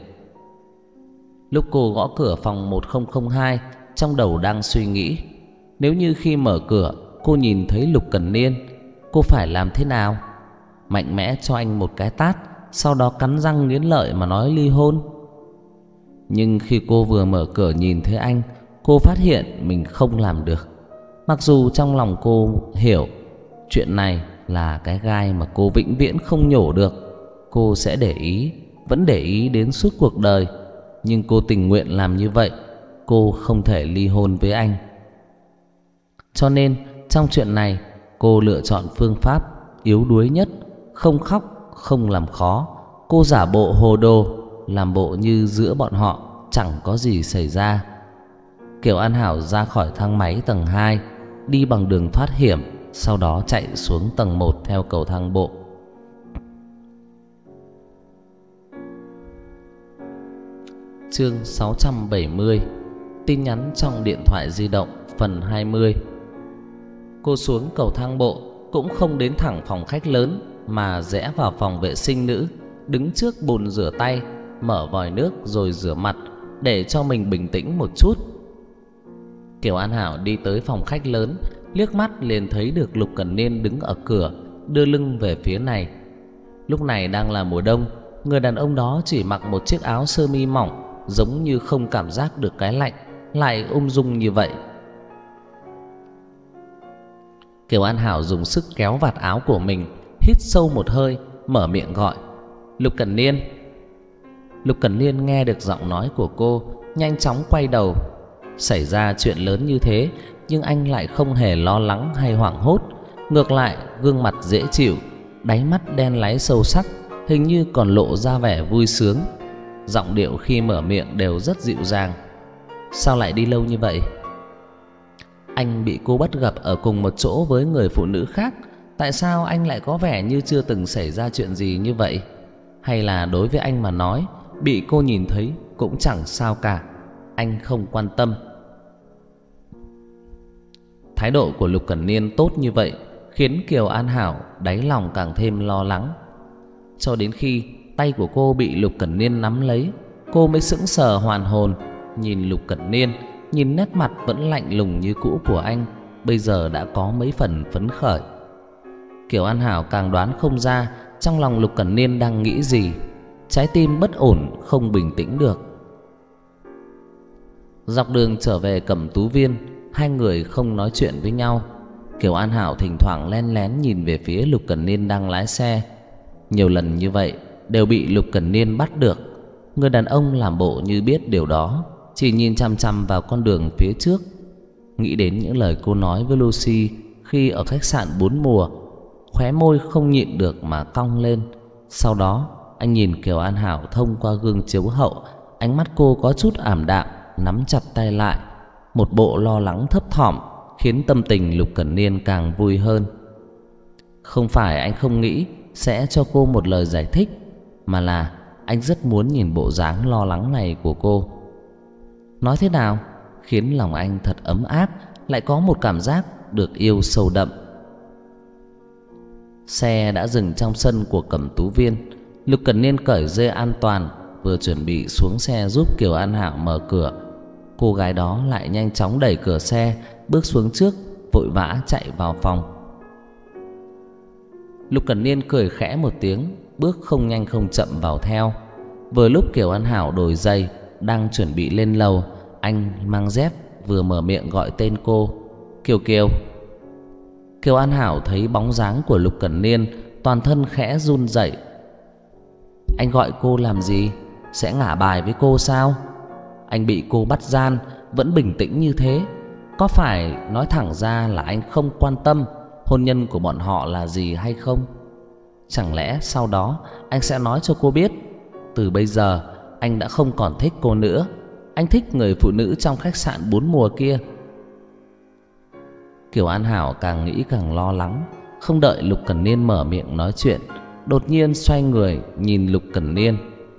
[SPEAKER 1] Lúc cô gõ cửa phòng một không không hai, trong đầu đang suy nghĩ, nếu như khi mở cửa cô nhìn thấy Lục Cẩn Niên, cô phải làm thế nào? Mạnh mẽ cho anh một cái tát, sau đó cắn răng nghiến lợi mà nói ly hôn. Nhưng khi cô vừa mở cửa nhìn thấy anh, cô phát hiện mình không làm được. Mặc dù trong lòng cô hiểu chuyện này là cái gai mà cô vĩnh viễn không nhổ được. Cô sẽ để ý, vẫn để ý đến suốt cuộc đời, nhưng cô tình nguyện làm như vậy. Cô không thể ly hôn với anh. Cho nên trong chuyện này cô lựa chọn phương pháp yếu đuối nhất, không khóc, không làm khó. Cô giả bộ hồ đồ, làm bộ như giữa bọn họ chẳng có gì xảy ra. Kiều An Hảo ra khỏi thang máy tầng hai, đi bằng đường thoát hiểm, sau đó chạy xuống tầng một theo cầu thang bộ. Chương sáu trăm bảy mươi. Tin nhắn trong điện thoại di động phần hai mươi. Cô xuống cầu thang bộ, cũng không đến thẳng phòng khách lớn, mà rẽ vào phòng vệ sinh nữ, đứng trước bồn rửa tay, mở vòi nước rồi rửa mặt để cho mình bình tĩnh một chút. Kiều An Hảo đi tới phòng khách lớn, liếc mắt liền thấy được Lục Cẩn Niên đứng ở cửa, đưa lưng về phía này. Lúc này đang là mùa đông, người đàn ông đó chỉ mặc một chiếc áo sơ mi mỏng, giống như không cảm giác được cái lạnh, lại ung dung như vậy. Kiều An Hảo dùng sức kéo vạt áo của mình, hít sâu một hơi, mở miệng gọi Lục Cẩn Niên. Lục Cẩn Niên nghe được giọng nói của cô, nhanh chóng quay đầu. Xảy ra chuyện lớn như thế, nhưng anh lại không hề lo lắng hay hoảng hốt. Ngược lại, gương mặt dễ chịu, đáy mắt đen láy sâu sắc, hình như còn lộ ra vẻ vui sướng. giọng điệu khi mở miệng đều rất dịu dàng. Sao lại đi lâu như vậy? Anh bị cô bắt gặp ở cùng một chỗ với người phụ nữ khác. Tại sao anh lại có vẻ như chưa từng xảy ra chuyện gì như vậy? Hay là đối với anh mà nói, bị cô nhìn thấy cũng chẳng sao cả, anh không quan tâm. Thái độ của Lục Cẩn Niên tốt như vậy khiến Kiều An Hảo đáy lòng càng thêm lo lắng. Cho đến khi tay của cô bị Lục Cẩn Niên nắm lấy, cô mới sững sờ hoàn hồn, nhìn Lục Cẩn Niên, nhìn nét mặt vẫn lạnh lùng như cũ của anh, bây giờ đã có mấy phần phấn khởi. Kiều An Hảo càng đoán không ra trong lòng Lục Cẩn Niên đang nghĩ gì, trái tim bất ổn không bình tĩnh được. Dọc đường trở về Cẩm Tú Viên, hai người không nói chuyện với nhau. Kiều An Hảo thỉnh thoảng len lén nhìn về phía Lục Cẩn Niên đang lái xe. Nhiều lần như vậy đều bị Lục Cẩn Niên bắt được. Người đàn ông làm bộ như biết điều đó, chỉ nhìn chằm chằm vào con đường phía trước. Nghĩ đến những lời cô nói với Lucy khi ở khách sạn Bốn Mùa, khóe môi không nhịn được mà cong lên. Sau đó anh nhìn Kiều An Hảo thông qua gương chiếu hậu, ánh mắt cô có chút ảm đạm, nắm chặt tay lại, một bộ lo lắng thấp thỏm, khiến tâm tình Lục Cẩn Niên càng vui hơn. Không phải anh không nghĩ sẽ cho cô một lời giải thích, mà là anh rất muốn nhìn bộ dáng lo lắng này của cô. Nói thế nào khiến lòng anh thật ấm áp, lại có một cảm giác được yêu sâu đậm. Xe đã dừng trong sân của Cẩm Tú Viên. Lục Cẩn Niên cởi dây an toàn, vừa chuẩn bị xuống xe giúp Kiều An Hảo mở cửa, cô gái đó lại nhanh chóng đẩy cửa xe, bước xuống trước, vội vã chạy vào phòng. Lục Cẩn Niên cười khẽ một tiếng, bước không nhanh không chậm vào theo. Vừa lúc Kiều An Hảo đổi giày, đang chuẩn bị lên lầu, anh mang dép vừa mở miệng gọi tên cô. Kiều Kiều. Kiều An Hảo thấy bóng dáng của Lục Cẩn Niên, toàn thân khẽ run rẩy. Anh gọi cô làm gì? Sẽ ngả bài với cô sao? Anh bị cô bắt gian vẫn bình tĩnh như thế, có phải nói thẳng ra là anh không quan tâm hôn nhân của bọn họ là gì hay không? Chẳng lẽ sau đó anh sẽ nói cho cô biết, từ bây giờ anh đã không còn thích cô nữa, anh thích người phụ nữ trong khách sạn Bốn Mùa kia? Kiều An Hảo càng nghĩ càng lo lắng. Không đợi Lục Cẩn Niên mở miệng nói chuyện, đột nhiên xoay người nhìn Lục Cẩn Niên.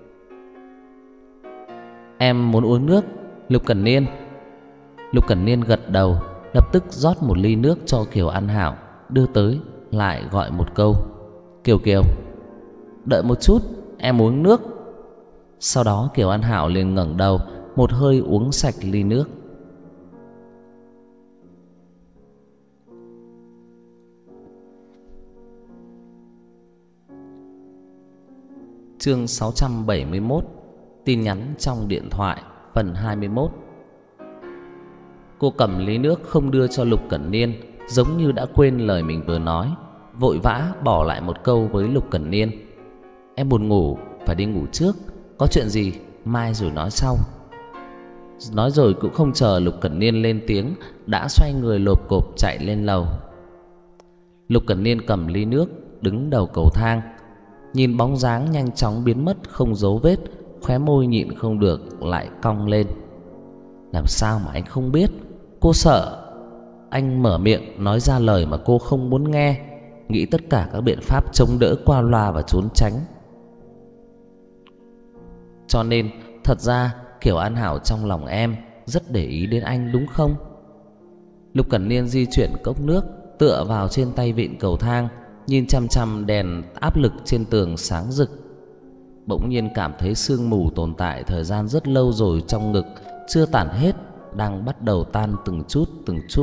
[SPEAKER 1] Em muốn uống nước, Lục Cẩn Niên. Lục Cẩn Niên gật đầu, lập tức rót một ly nước cho Kiều An Hảo, đưa tới, lại gọi một câu. Kiều Kiều, đợi một chút, em uống nước. Sau đó Kiều An Hảo liền ngẩng đầu, một hơi uống sạch ly nước. Chương sáu trăm bảy mươi mốt. Tin nhắn trong điện thoại, phần hai mươi mốt. Cô cầm ly nước không đưa cho Lục Cẩn Niên, giống như đã quên lời mình vừa nói, vội vã bỏ lại một câu với Lục Cẩn Niên. Em buồn ngủ, phải đi ngủ trước, có chuyện gì mai rồi nói sau. Nói rồi cũng không chờ Lục Cẩn Niên lên tiếng, đã xoay người lộp cộp chạy lên lầu. Lục Cẩn Niên cầm ly nước, đứng đầu cầu thang, nhìn bóng dáng nhanh chóng biến mất không dấu vết, khóe môi nhịn không được lại cong lên. Làm sao mà anh không biết? Cô sợ anh mở miệng nói ra lời mà cô không muốn nghe, nghĩ tất cả các biện pháp chống đỡ qua loa và trốn tránh. Cho nên thật ra Kiều An Hảo trong lòng em rất để ý đến anh đúng không? Lục Cẩn Niên di chuyển cốc nước, tựa vào trên tay vịn cầu thang, nhìn chăm chăm đèn áp lực trên tường sáng rực. Bỗng nhiên cảm thấy sương mù tồn tại thời gian rất lâu rồi trong ngực, chưa tản hết, đang bắt đầu tan từng chút từng chút.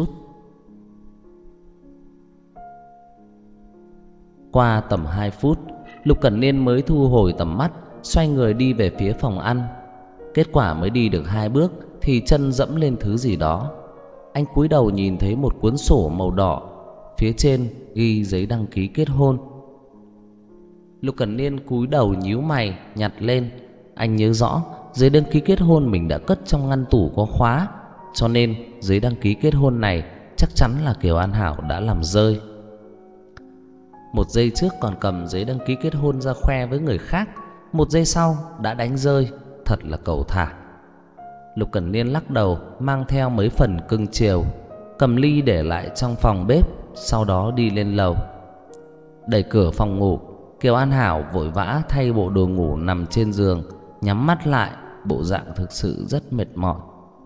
[SPEAKER 1] Qua tầm hai phút, Lục Cẩn Niên mới thu hồi tầm mắt, xoay người đi về phía phòng ăn. Kết quả mới đi được hai bước thì chân dẫm lên thứ gì đó. Anh cúi đầu nhìn thấy một cuốn sổ màu đỏ, phía trên ghi giấy đăng ký kết hôn. Lục Cẩn Niên cúi đầu nhíu mày nhặt lên. Anh nhớ rõ giấy đăng ký kết hôn mình đã cất trong ngăn tủ có khóa, cho nên giấy đăng ký kết hôn này chắc chắn là Kiều An Hảo đã làm rơi. Một giây trước còn cầm giấy đăng ký kết hôn ra khoe với người khác, một giây sau đã đánh rơi, thật là cẩu thả. Lục Cẩn Niên lắc đầu, mang theo mấy phần cưng chiều, cầm ly để lại trong phòng bếp, sau đó đi lên lầu. Đẩy cửa phòng ngủ, Kiều An Hảo vội vã thay bộ đồ ngủ nằm trên giường, nhắm mắt lại, bộ dạng thực sự rất mệt mỏi.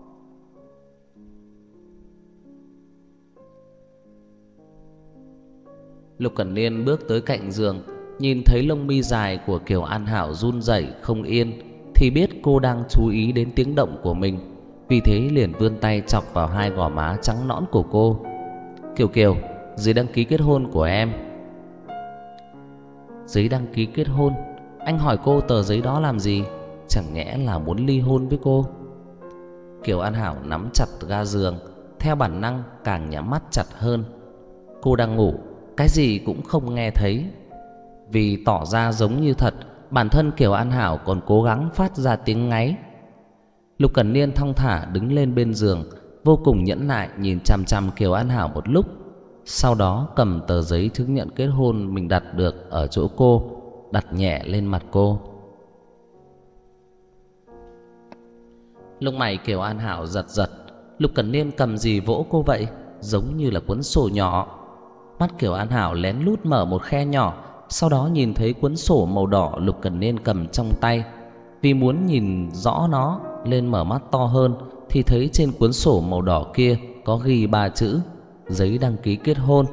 [SPEAKER 1] Lục Cẩn Niên bước tới cạnh giường, nhìn thấy lông mi dài của Kiều An Hảo run rẩy không yên, thì biết cô đang chú ý đến tiếng động của mình, vì thế liền vươn tay chọc vào hai gò má trắng nõn của cô. "Kiều Kiều, giấy đăng ký kết hôn của em." "Giấy đăng ký kết hôn?" Anh hỏi cô tờ giấy đó làm gì? Chẳng nhẽ là muốn ly hôn với cô? Kiều An Hảo nắm chặt ga giường, theo bản năng càng nhắm mắt chặt hơn. Cô đang ngủ, cái gì cũng không nghe thấy. Vì tỏ ra giống như thật, bản thân Kiều An Hảo còn cố gắng phát ra tiếng ngáy. Lục Cẩn Niên thong thả đứng lên bên giường, vô cùng nhẫn nại nhìn chằm chằm Kiều An Hảo một lúc, sau đó cầm tờ giấy chứng nhận kết hôn mình đặt được ở chỗ cô, đặt nhẹ lên mặt cô. Lông mày Kiều An Hảo giật giật. Lục Cẩn Niên cầm gì vỗ cô vậy? Giống như là cuốn sổ nhỏ. Mắt Kiều An Hảo lén lút mở một khe nhỏ, sau đó nhìn thấy cuốn sổ màu đỏ Lục Cẩn Niên cầm trong tay. Vì muốn nhìn rõ nó, lên mở mắt to hơn, thì thấy trên cuốn sổ màu đỏ kia có ghi ba chữ: giấy đăng ký kết hôn.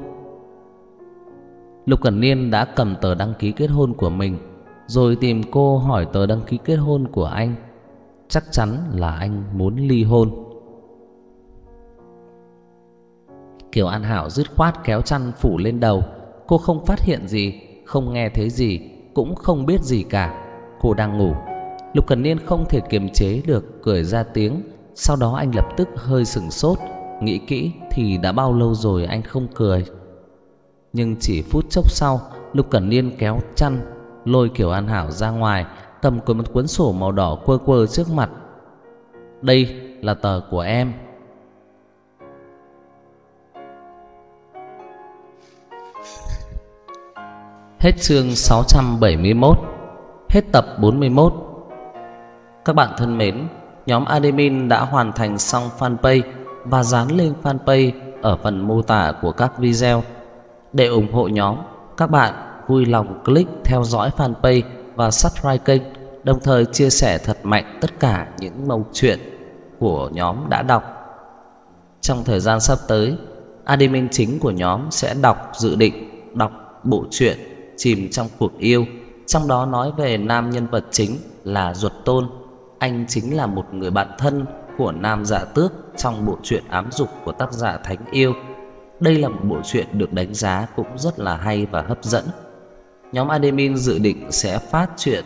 [SPEAKER 1] Lục Cẩn Niên đã cầm tờ đăng ký kết hôn của mình, rồi tìm cô hỏi tờ đăng ký kết hôn của anh. Chắc chắn là anh muốn ly hôn. Kiều An Hảo dứt khoát kéo chăn phủ lên đầu. Cô không phát hiện gì, không nghe thấy gì, cũng không biết gì cả. Cô đang ngủ. Lục Cẩn Niên không thể kiềm chế được cười ra tiếng. Sau đó anh lập tức hơi sửng sốt, nghĩ kỹ thì đã bao lâu rồi anh không cười. Nhưng chỉ phút chốc sau, Lục Cẩn Niên kéo chăn, lôi Kiều An Hảo ra ngoài, cầm một cuốn sổ màu đỏ quơ quơ trước mặt. "Đây là tờ của em." Hết chương sáu trăm bảy mươi mốt. Hết tập bốn mươi mốt. Các bạn thân mến, nhóm admin đã hoàn thành xong fanpage và dán link fanpage ở phần mô tả của các video. Để ủng hộ nhóm, các bạn vui lòng click theo dõi fanpage và subscribe kênh, đồng thời chia sẻ thật mạnh tất cả những mẩu chuyện của nhóm đã đọc. Trong thời gian sắp tới, admin chính của nhóm sẽ đọc dự định đọc bộ truyện Chìm trong cuộc yêu, trong đó nói về nam nhân vật chính là Duật Tôn. Anh chính là một người bạn thân của Nam Dạ Tước trong bộ truyện ám dục của tác giả Thánh Yêu. Đây là một bộ truyện được đánh giá cũng rất là hay và hấp dẫn. Nhóm admin dự định sẽ phát truyện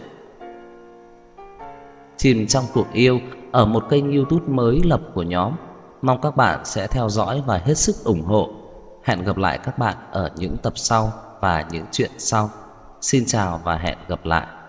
[SPEAKER 1] Chìm trong cuộc yêu ở một kênh YouTube mới lập của nhóm. Mong các bạn sẽ theo dõi và hết sức ủng hộ. Hẹn gặp lại các bạn ở những tập sau và những chuyện sau. Xin chào và hẹn gặp lại.